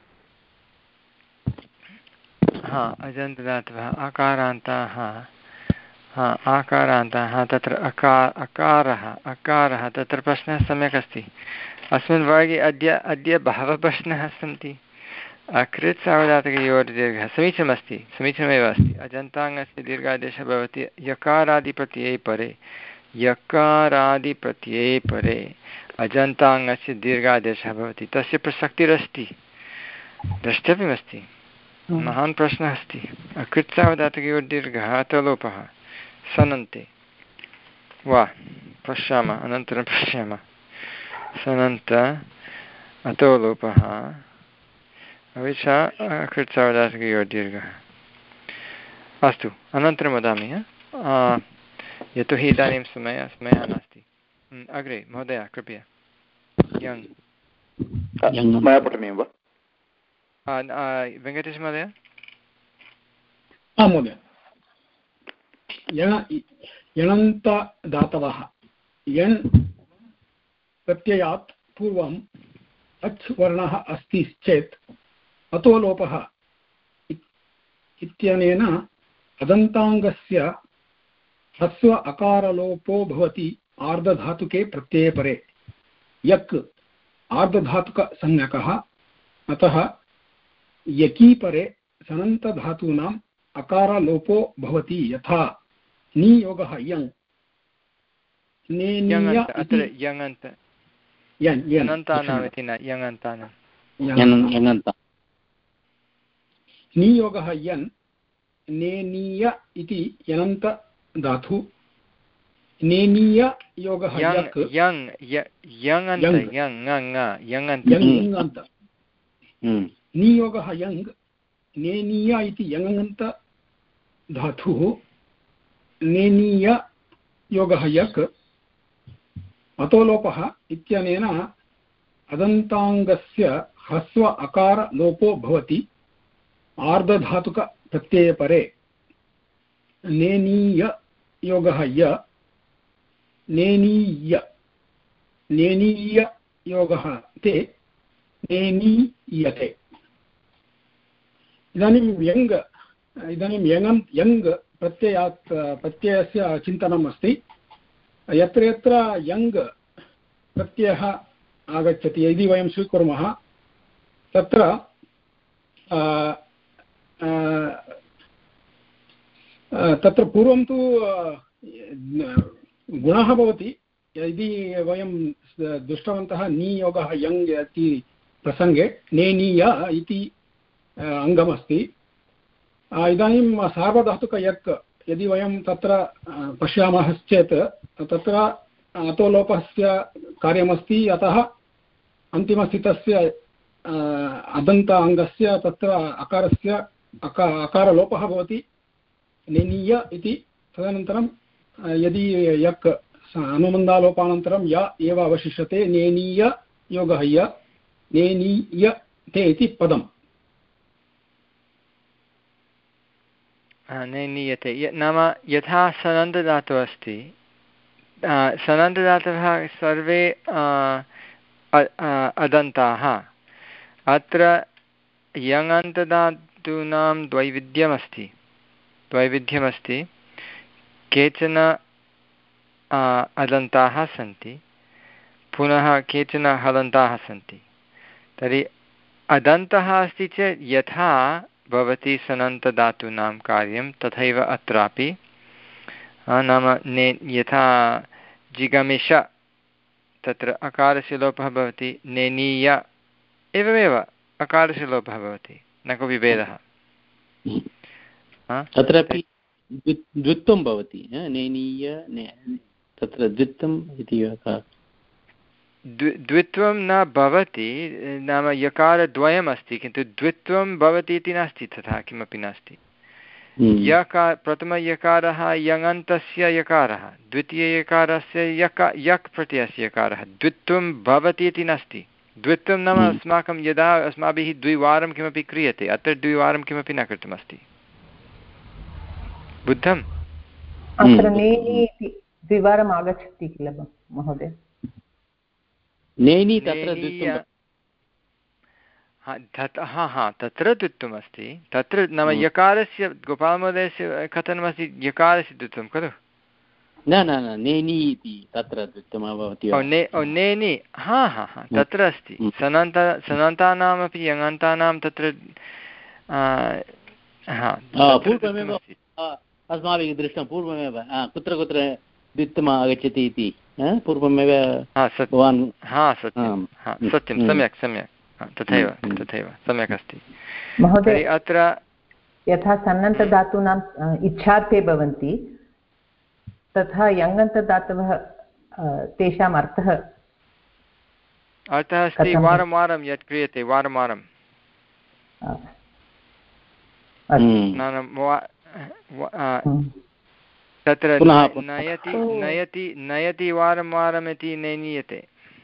हा, अजन्तदातवः आकारान्ताः, हा आकारान्ताः, तत्र अकार अकारः अकारः तत्र प्रश्नः सम्यक् अस्ति। अस्मिन् वर्गे अद्य अद्य बहवः प्रश्नाः सन्ति। अकृत् सार्वधातुकयोर्दीर्घः समीचीनमस्ति, समीचीनमेव अस्ति। अजन्ताङ्गस्य दीर्घादेशः भवति यकारादिप्रत्यये परे, यकारादिप्रत्यये परे अजन्ताङ्गस्य दीर्घादेशः भवति, तस्य प्रसक्तिरस्ति, द्रष्टव्यमस्ति। महान् प्रश्नः अस्ति। अकृत् सार्वधातुकयोर्दीर्घः अतो लोपः सनन्ते वा, पश्यामः, अनन्तरं पश्यामः। सनन्त अतो लोपः अपि च अकृत् सार्वधातुकयोर्दीर्घः। अस्तु, अनन्तरं वदामि, यतोहि इदानीं समयः समयः नास्ति। अग्रे महोदय, कृपया। यङ् मया पठनीयं वा? वेङ्कटेश महोदय। आं महोदय। यणन्तदातवः, यण् प्रत्ययात् पूर्वम् अच् वर्णः अस्ति चेत् अतो लोपः इत्यनेन अदन्ताङ्गस्य ह्रस्व अकारलोपो भवति आर्धधातुके प्रत्यये परे। यक् आर्धधातुकसंज्ञकः, अतः यकी परे सनन्तधातूनाम् अकारलोपो भवति, यथा नियोगः यङ्, नेनीय अत्र यङन्त यङन्तानामिति न यङन्तानां, नियोगः यन्, नेनीय इति यनन्त धातु, नेनीय योगः यक्, यङ् यङन्त यङन्त नियोगः यङ्, नेनीय इति यङन्त धातुः, नेनीय योगः यक्। अतो लोपः इत्यनेन अदन्ताङ्गस्य ह्रस्व अकार लोपो भवति आर्धधातुकप्रत्यये परे। नेनीय योगः य, नेनीय, नेनीय योगः ते, नेनीयते। इदानीं व्यङ्ग इदानीं यङन् यङ् प्रत्ययात् प्रत्ययस्य चिन्तनम् अस्ति। यत्र यत्र यङ् प्रत्ययः आगच्छति यदि वयं स्वीकुर्मः तत्र तत्र पूर्वं तु गुणः भवति। यदि वयं दृष्टवन्तः नियोगः यङ् इति प्रसङ्गे नेनीय इति अङ्गमस्ति। इदानीं सार्वधातुकयक् यदि वयं तत्र पश्यामश्चेत् तत्र अतोलोपस्य कार्यमस्ति। अतः अन्तिमस्थितस्य अदन्त अङ्गस्य तत्र अकारस्य अका अकारलोपः भवति नेनीय इति। तदनन्तरं यदि यक् अनुबन्धालोपानन्तरं य एव अवशिष्यते नेनीय योगः य नेनीय ते इति पदम्। नेनीयते नाम यथा सनन्दधातुः अस्ति। सनन्दधातवः सर्वे अदन्ताः। अत्र यङन्तधातूनां द्वैविध्यमस्ति द्वैविध्यमस्ति केचन अदन्ताः सन्ति पुनः केचन हलन्ताः सन्ति। तर्हि अदन्तः अस्ति चेत् यथा भवति सनन्तधातूनां कार्यं तथैव अत्रापि नाम ने यथा जिगमिष तत्र अकारस्य लोपः भवति नेनीय एवमेव अकारस्य लोपः भवति न कोऽपि भेदः। तत्रापि द्वित्वं भवति नेनीय तत्र द्वित्वम् इति द्वित्वं न भवति नाम यकारद्वयमस्ति किन्तु द्वित्वं भवति इति नास्ति तथा किमपि नास्ति। यकार प्रथमयकारः यङन्तस्य यकारः द्वितीययकारस्य यक यक् प्रत्ययस्य यकारः द्वित्वं भवति इति नास्ति। द्वित्वं नाम अस्माकं यदा अस्माभिः द्विवारं किमपि क्रियते अत्र द्विवारं किमपि न कृतमस्ति। बुद्धम्? अत्र नेनि इति द्विवारम् आगच्छति किल महोदय? नेनि तत्र द्वित्वं हा हा तत्र द्वित्वम् अस्ति। तत्र नाम यकारस्य गोपालमहोदयस्य कथनमस्ति यकारस्य द्वित्वं खलु? न न न नेनि इति तत्र द्वित्वं भवति। नेनि हा हा हा तत्र अस्ति। सनन्त सनन्तानामपि यङन्तानां तत्र पूर्वमेव अस्माभिः दृष्टं पूर्वमेव कुत्र कुत्र द्वित्वम् आगच्छति इति पूर्वमेव भवान् हा सत्यं सत्यं सम्यक् सम्यक् तथैव तथैव सम्यक् अस्ति महोदय। अत्र यथा सन्नन्तधातूनाम् इच्छार्थे भवन्ति तथा यङन्तधातवः तेषाम् अर्थः अर्थः अस्ति वारं वारं यत् क्रियते वारं वारं तत्र नयति नयति नयति वारं वारम् इति नेनीयते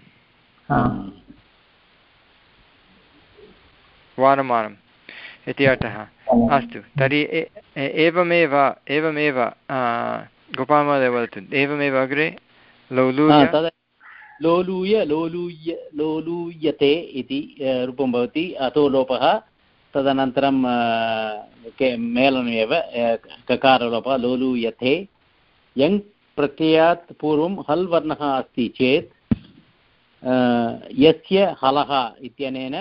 वारं वारम् इति अर्थः। अस्तु तर्हि एवमेव एवमेव गोपालमहोदय वदतु। एवमेव अग्रे लोलूय लोलूय लोलूय लोलूयते इति रूपं भवति। अतो लोपः तदनन्तरं मेलनमेव ककारलोपः लोलूयते। यङ् प्रत्ययात् पूर्वं हल् वर्णः अस्ति चेत् यस्य हलः इत्यनेन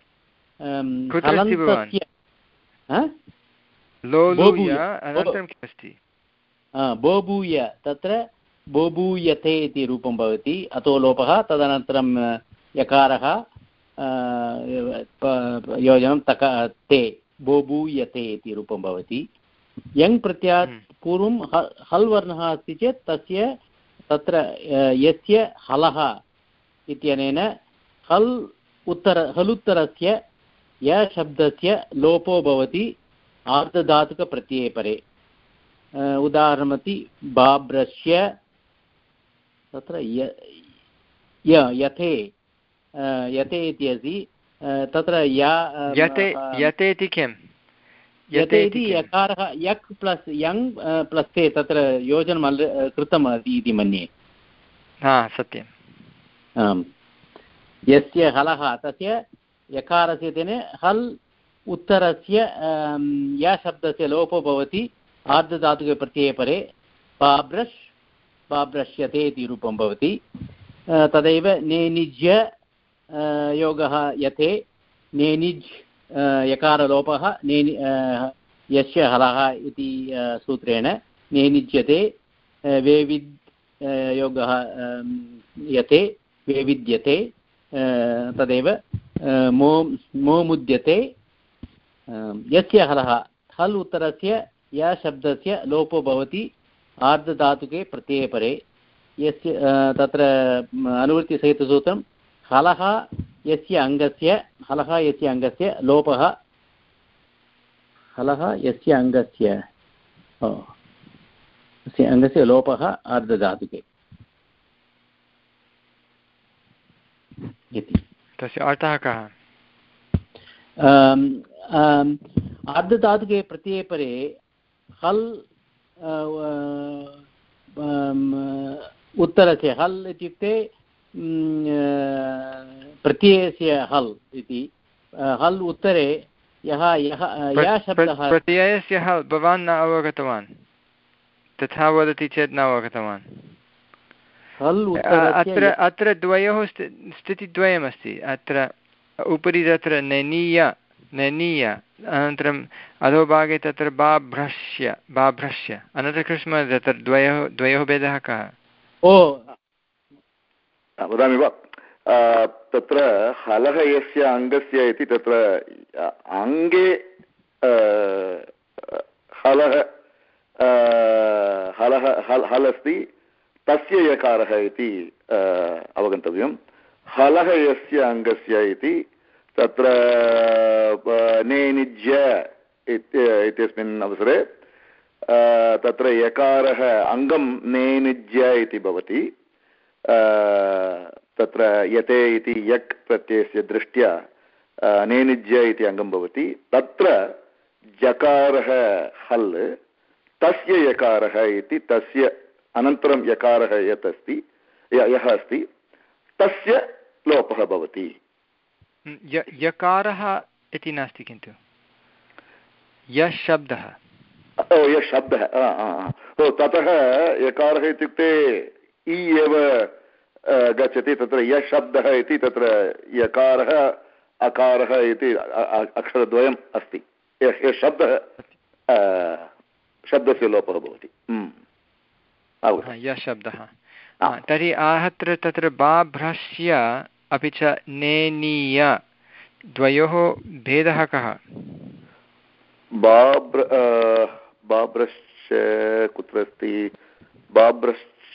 बोभूय तत्र बोभूयते इति रूपं भवति। अतो लोपः तदनन्तरं यकारः योजनं तक ते बोभूयते इति रूपं भवति। यङ् प्रत्ययात् पूर्वं हल् वर्णः अस्ति चेत् तस्य तत्र यस्य हलः इत्यनेन हल् उत्तर हलुत्तरस्य य शब्दस्य लोपो भवति आर्धधातुकप्रत्यये परे। उदाहरणमति बाब्रस्य तत्र य यथे यते इति अस्ति तत्र यते यते इति किं यते इति यकारः यक् प्लस् यङ् प्लस् ते तत्र योजनं कृतम् इति मन्ये। हा सत्यम्। आम् यस्य हलः तस्य यकारस्य तेन हल् उत्तरस्य या शब्दस्य लोपो भवति आर्धधातुके प्रत्यये परे बाब्रश् बाब्रश्यते इति रूपं भवति। तदैव नेनिज्य योगः यथे नेनिज् यकारलोपः नेनि यस्य हलः इति सूत्रेण नेनिज्यते वेविद् योगः यते वेविद्यते तदेव मो मोमुद्यते यस्य हलः हल् उत्तरस्य या शब्दस्य लोपो भवति आर्धधातुके प्रत्यये परे यस्य तत्र अनुवृत्तिसहितसूत्रं हलः यस्य अङ्गस्य हलः यस्य अङ्गस्य लोपः हलः यस्य अङ्गस्य यस्य अङ्गस्य लोपः आर्धधातुके इति। तस्य अर्थः कः? आर्धधातुके प्रत्यये परे हल् उत्तरस्य हल् इत्युक्ते प्रत्ययस्य हल् इति। हल् उत्तरे यः यः यः शब्दः प्रत्ययस्य हल् भवान् न अवगतवान्, तथा वदति चेत् न अवगतवान्। अत्र अत्र द्वयोः स्थितिद्वयमस्ति। अत्र उपरि तत्र नेनीय नेनीय अनन्तरम् अधोभागे तत्र बाभ्रश्य बाभ्रश्य अनन्तरं कृष्ण तत्र द्वयोः द्वयोः भेदः कः? ओ वदामि वा? तत्र हलः यस्य अङ्गस्य इति तत्र अङ्गे हलः हलः हल् हल् अस्ति, तस्य यकारः इति अवगन्तव्यं। हलः यस्य अङ्गस्य इति तत्र नेनिज्य इत्यस्मिन् अवसरे तत्र यकारः अङ्गं नेनिज्य इति भवति। तत्र यते इति यक् प्रत्ययस्य दृष्ट्या नेनिज्य इति अङ्गं भवति। तत्र जकारः हल्, तस्य यकारः इति तस्य अनन्तरं यकारः यत् अस्ति यः अस्ति तस्य लोपः भवति। यकारः इति नास्ति, किन्तु यः शब्दः ओ यः शब्दः ओ ततः यकारः इत्युक्ते इ एव गच्छति। तत्र यः शब्दः इति तत्र यकारः अकारः इति अक्षरद्वयम् अस्ति। यः शब्दः शब्दस्य लोपः भवति यः शब्दः। तर्हि आहत्र तत्र बाभ्रश्य अपि च नेनीय द्वयोः भेदः कः? बाब्र बाब्रश्च कुत्र अस्ति? बाब्रश्च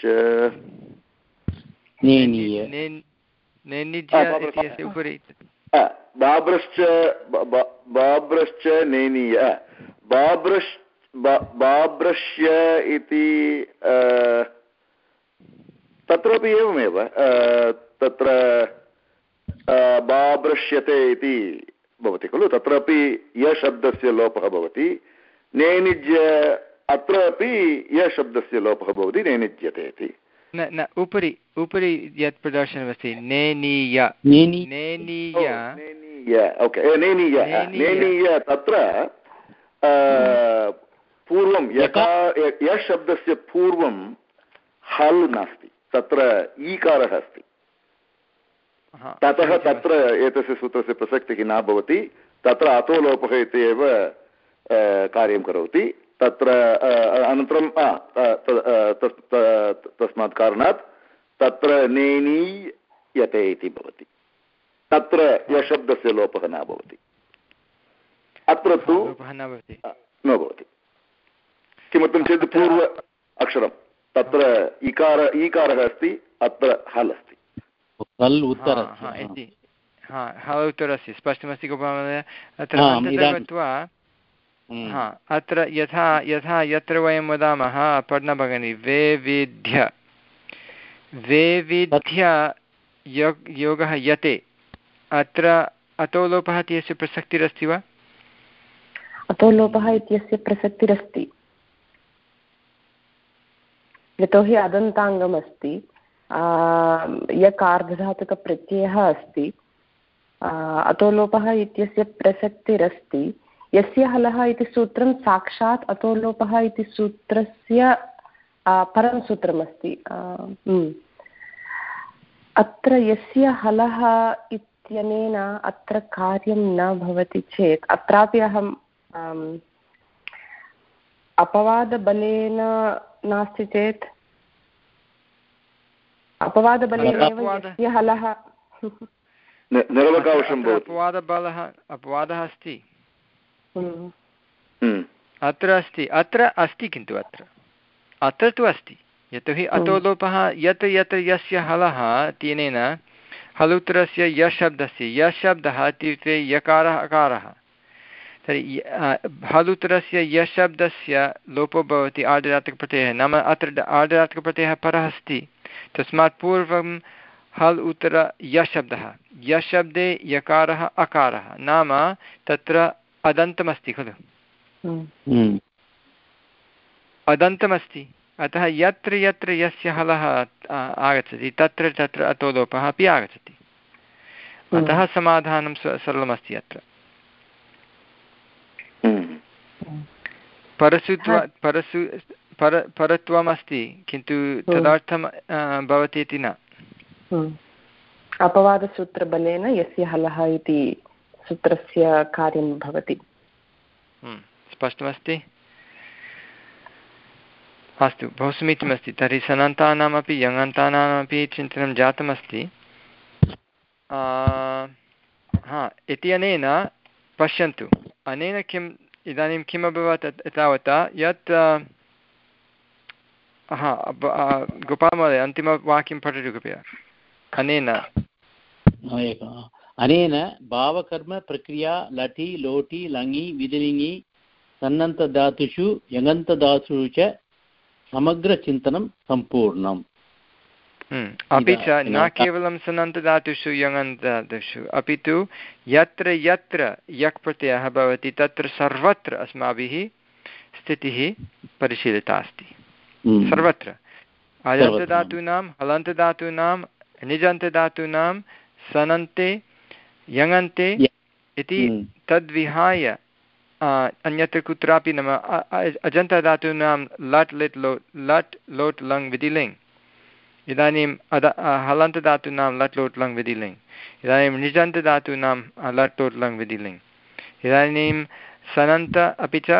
नेनिज्य उपरि बाब्रश्च बाब्रश्च नेनीय बाब्रश् बाब्रश्य इति तत्रापि एवमेव तत्र बाब्रश्यते इति भवति खलु। तत्रापि यशब्दस्य लोपः भवति। नेनिज्य अत्रापि यशब्दस्य लोपः भवति, नेनिज्यते इति। न न उपरि उपरि यत् प्रदर्शनमस्ति नेनीय नेनीय ओके नेनीय नेनीय तत्र पूर्वं यशब्दस्य पूर्वं हल् नास्ति, तत्र ईकारः अस्ति। ततः तत्र एतस्य सूत्रस्य प्रसक्तिः न भवति। तत्र अतो लोपः इति एव कार्यं करोति। तत्र अनन्तरं तस्मात् कारणात् तत्र नेनीयते इति भवति। तत्र यशब्दस्य लोपः न भवति, अत्र तु न भवति। किमर्थं चेत् पूर्व अक्षरं तत्र इकार ईकारः अस्ति, अत्र हल् अस्ति। हल् उत्तरस्य हल् उत्तरस्य स्पष्टमस्ति गोपालमहोदय? अत्र गत्वा अत्र यथा यथा यत्र वयं वदामः पर्णभगिनी वेविध्य वेविध्य योगः यते, अत्र अतो लोपः इत्यस्य प्रसक्तिरस्ति वा? अतो लोपः इत्यस्य प्रसक्तिरस्ति, यतोहि अदन्ताङ्गमस्ति, यक् आर्धधातुकप्रत्ययः अस्ति, अतोलोपः इत्यस्य प्रसक्तिरस्ति। यस्य हलः इति सूत्रं साक्षात् अतोलोपः इति सूत्रस्य परं सूत्रमस्ति। अत्र यस्य हलः इत्यनेन अत्र कार्यं न भवति चेत् अत्रापि अहम् अपवादबलेन नास्ति चेत् अपवादबलेनैव यस्य हलः अपवादबलः अपवादः अस्ति अत्र अस्ति अत्र अस्ति किन्तु अत्र अत्र तु अस्ति यतोहि अतोलोपः यत् यत् यस्य हलः तेनेन हलुत्रस्य यशब्दस्य यशब्दः इत्युक्ते यकारः अकारः तर्हि हलुत्रस्य यशब्दस्य लोपो भवति आर्धधातुकप्रत्ययः नाम अत्र आर्धधातुकप्रत्ययः परः अस्ति तस्मात् पूर्वं हल् उतर यशब्दः यशब्दे यकारः अकारः नाम तत्र अदन्तमस्ति खलु अदन्तमस्ति अतः यत्र यत्र यस्य हलः आगच्छति तत्र तत्र अतोलोपः अपि आगच्छति अतः समाधानं सरलमस्ति अत्र परसुत्व परसु पर परत्वमस्ति किन्तु तदर्थं भवति इति न अपवादसूत्रबलेन यस्य हलः इति सूत्रस्य कार्यं भवति। स्पष्टमस्ति अस्तु बहु समीचीनमस्ति तर्हि सनन्तानामपि यङन्तानामपि चिन्तनं जातमस्ति। हा इत्यनेन पश्यन्तु अनेन किम् इदानीं किम् अभवत् एतावता यत् हा गोपालमहोदय अन्तिमवाक्यं पठतु कृपया। अनेन अनेन भावकर्म प्रक्रिया लटि लोटि लङि विधिलिङि सन्नन्तधातुषु यङन्तधातुषु च समग्रचिन्तनं सम्पूर्णम्। अपि च न केवलं सनन्तधातुषु यङन्तधातुषु अपि तु यत्र यत्र यक् प्रत्ययः भवति तत्र सर्वत्र अस्माभिः स्थितिः परिशीलिता अस्ति। सर्वत्र अजन्तधातूनां हलन्तधातूनां निजन्तधातूनां सनन्ते यङन्ते इति तद्विहाय अन्यत्र कुत्रापि नाम अजन्तधातूनां लट् लिट् लो लट् लोट् लङ् विधिलिङ् इदानीम् अद हलन्तधातूनां लट् लोट् लङ् विधिलिङ् इदानीं निजन्तधातूनां लट् लोट् लङ् विधिलिङ् इदानीं सनन्त अपि च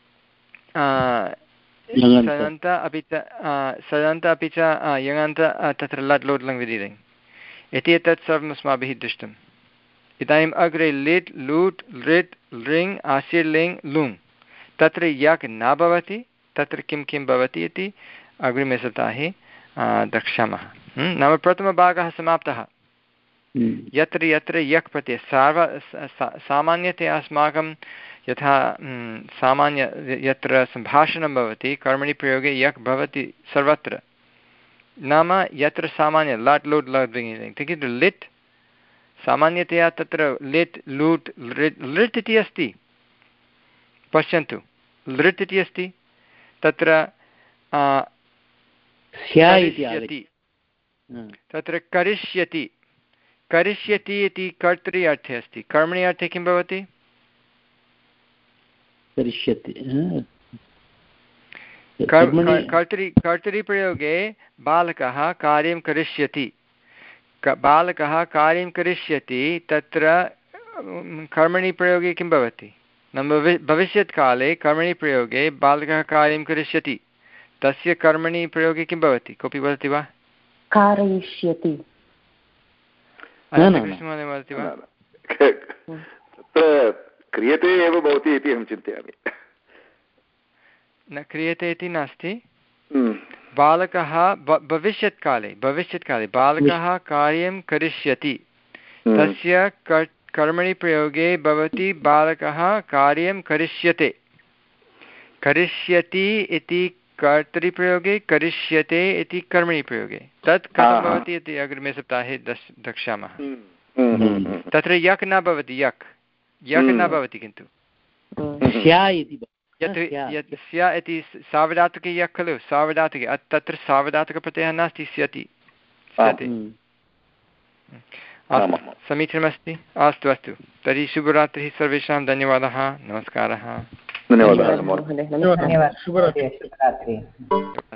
सनन्त अपि च सनन्त अपि च यङन्त तत्र लट् लोट् लङ् विधिलिङ् इति एतत् सर्वम् अस्माभिः दृष्टम्। इदानीम् अग्रे लिट् लूट् लृट् लृङ् आसिर् लिङ् लुङ् तत्र यक् न भवति तत्र किं किं भवति इति अग्रिमे सप्ताहे द्रक्ष्यामः। नाम प्रथमभागः समाप्तः। यत्र यत्र यक् प्रत्ययः सार्व सामान्यतया अस्माकं यथा सामान्य यत्र सम्भाषणं भवति कर्मणि प्रयोगे यक् भवति सर्वत्र नाम यत्र सामान्य लट् लोट् लट् किन्तु लिट् सामान्यतया तत्र लिट् लूट् लृट् लृट् इति अस्ति। पश्यन्तु लृट् इति अस्ति तत्र तत्र करिष्यति करिष्यति इति कर्तरि अर्थे अस्ति कर्मणि अर्थे किं भवति करिष्यति कर्तरि कर्तरिप्रयोगे बालकः कार्यं करिष्यति बालकः कार्यं करिष्यति तत्र कर्मणि प्रयोगे किं भवति नाम भविष्यत्काले कर्मणि प्रयोगे बालकः कार्यं करिष्यति तस्य कर्मणि प्रयोगे किं भवति कोऽपि वदति वा कारयिष्यति कृष्णमहोदय वदति वा क्रियते एव भवति इति अहं चिन्तयामि न क्रियते इति नास्ति बालकः भविष्यत्काले भविष्यत्काले बालकः कार्यं करिष्यति तस्य कर्मणि प्रयोगे भवति बालकः कार्यं करिष्यते करिष्यति इति कर्तरिप्रयोगे करिष्यते इति कर्मणि प्रयोगे तत् कथं भवति इति अग्रिमे सप्ताहे द्रक्ष्यामः। तत्र यक् न भवति यक् यक् न भवति किन्तु यत् स्या इति सावधातुके यक् खलु सावधातुके तत्र सावधातुकप्रत्ययः नास्ति स्यति स्यते। अस्तु समीचीनमस्ति। अस्तु अस्तु तर्हि शुभरात्रिः सर्वेषां। धन्यवादः। नमस्कारः। धन्यवादः। धन्यवादः। शुभरात्रिः।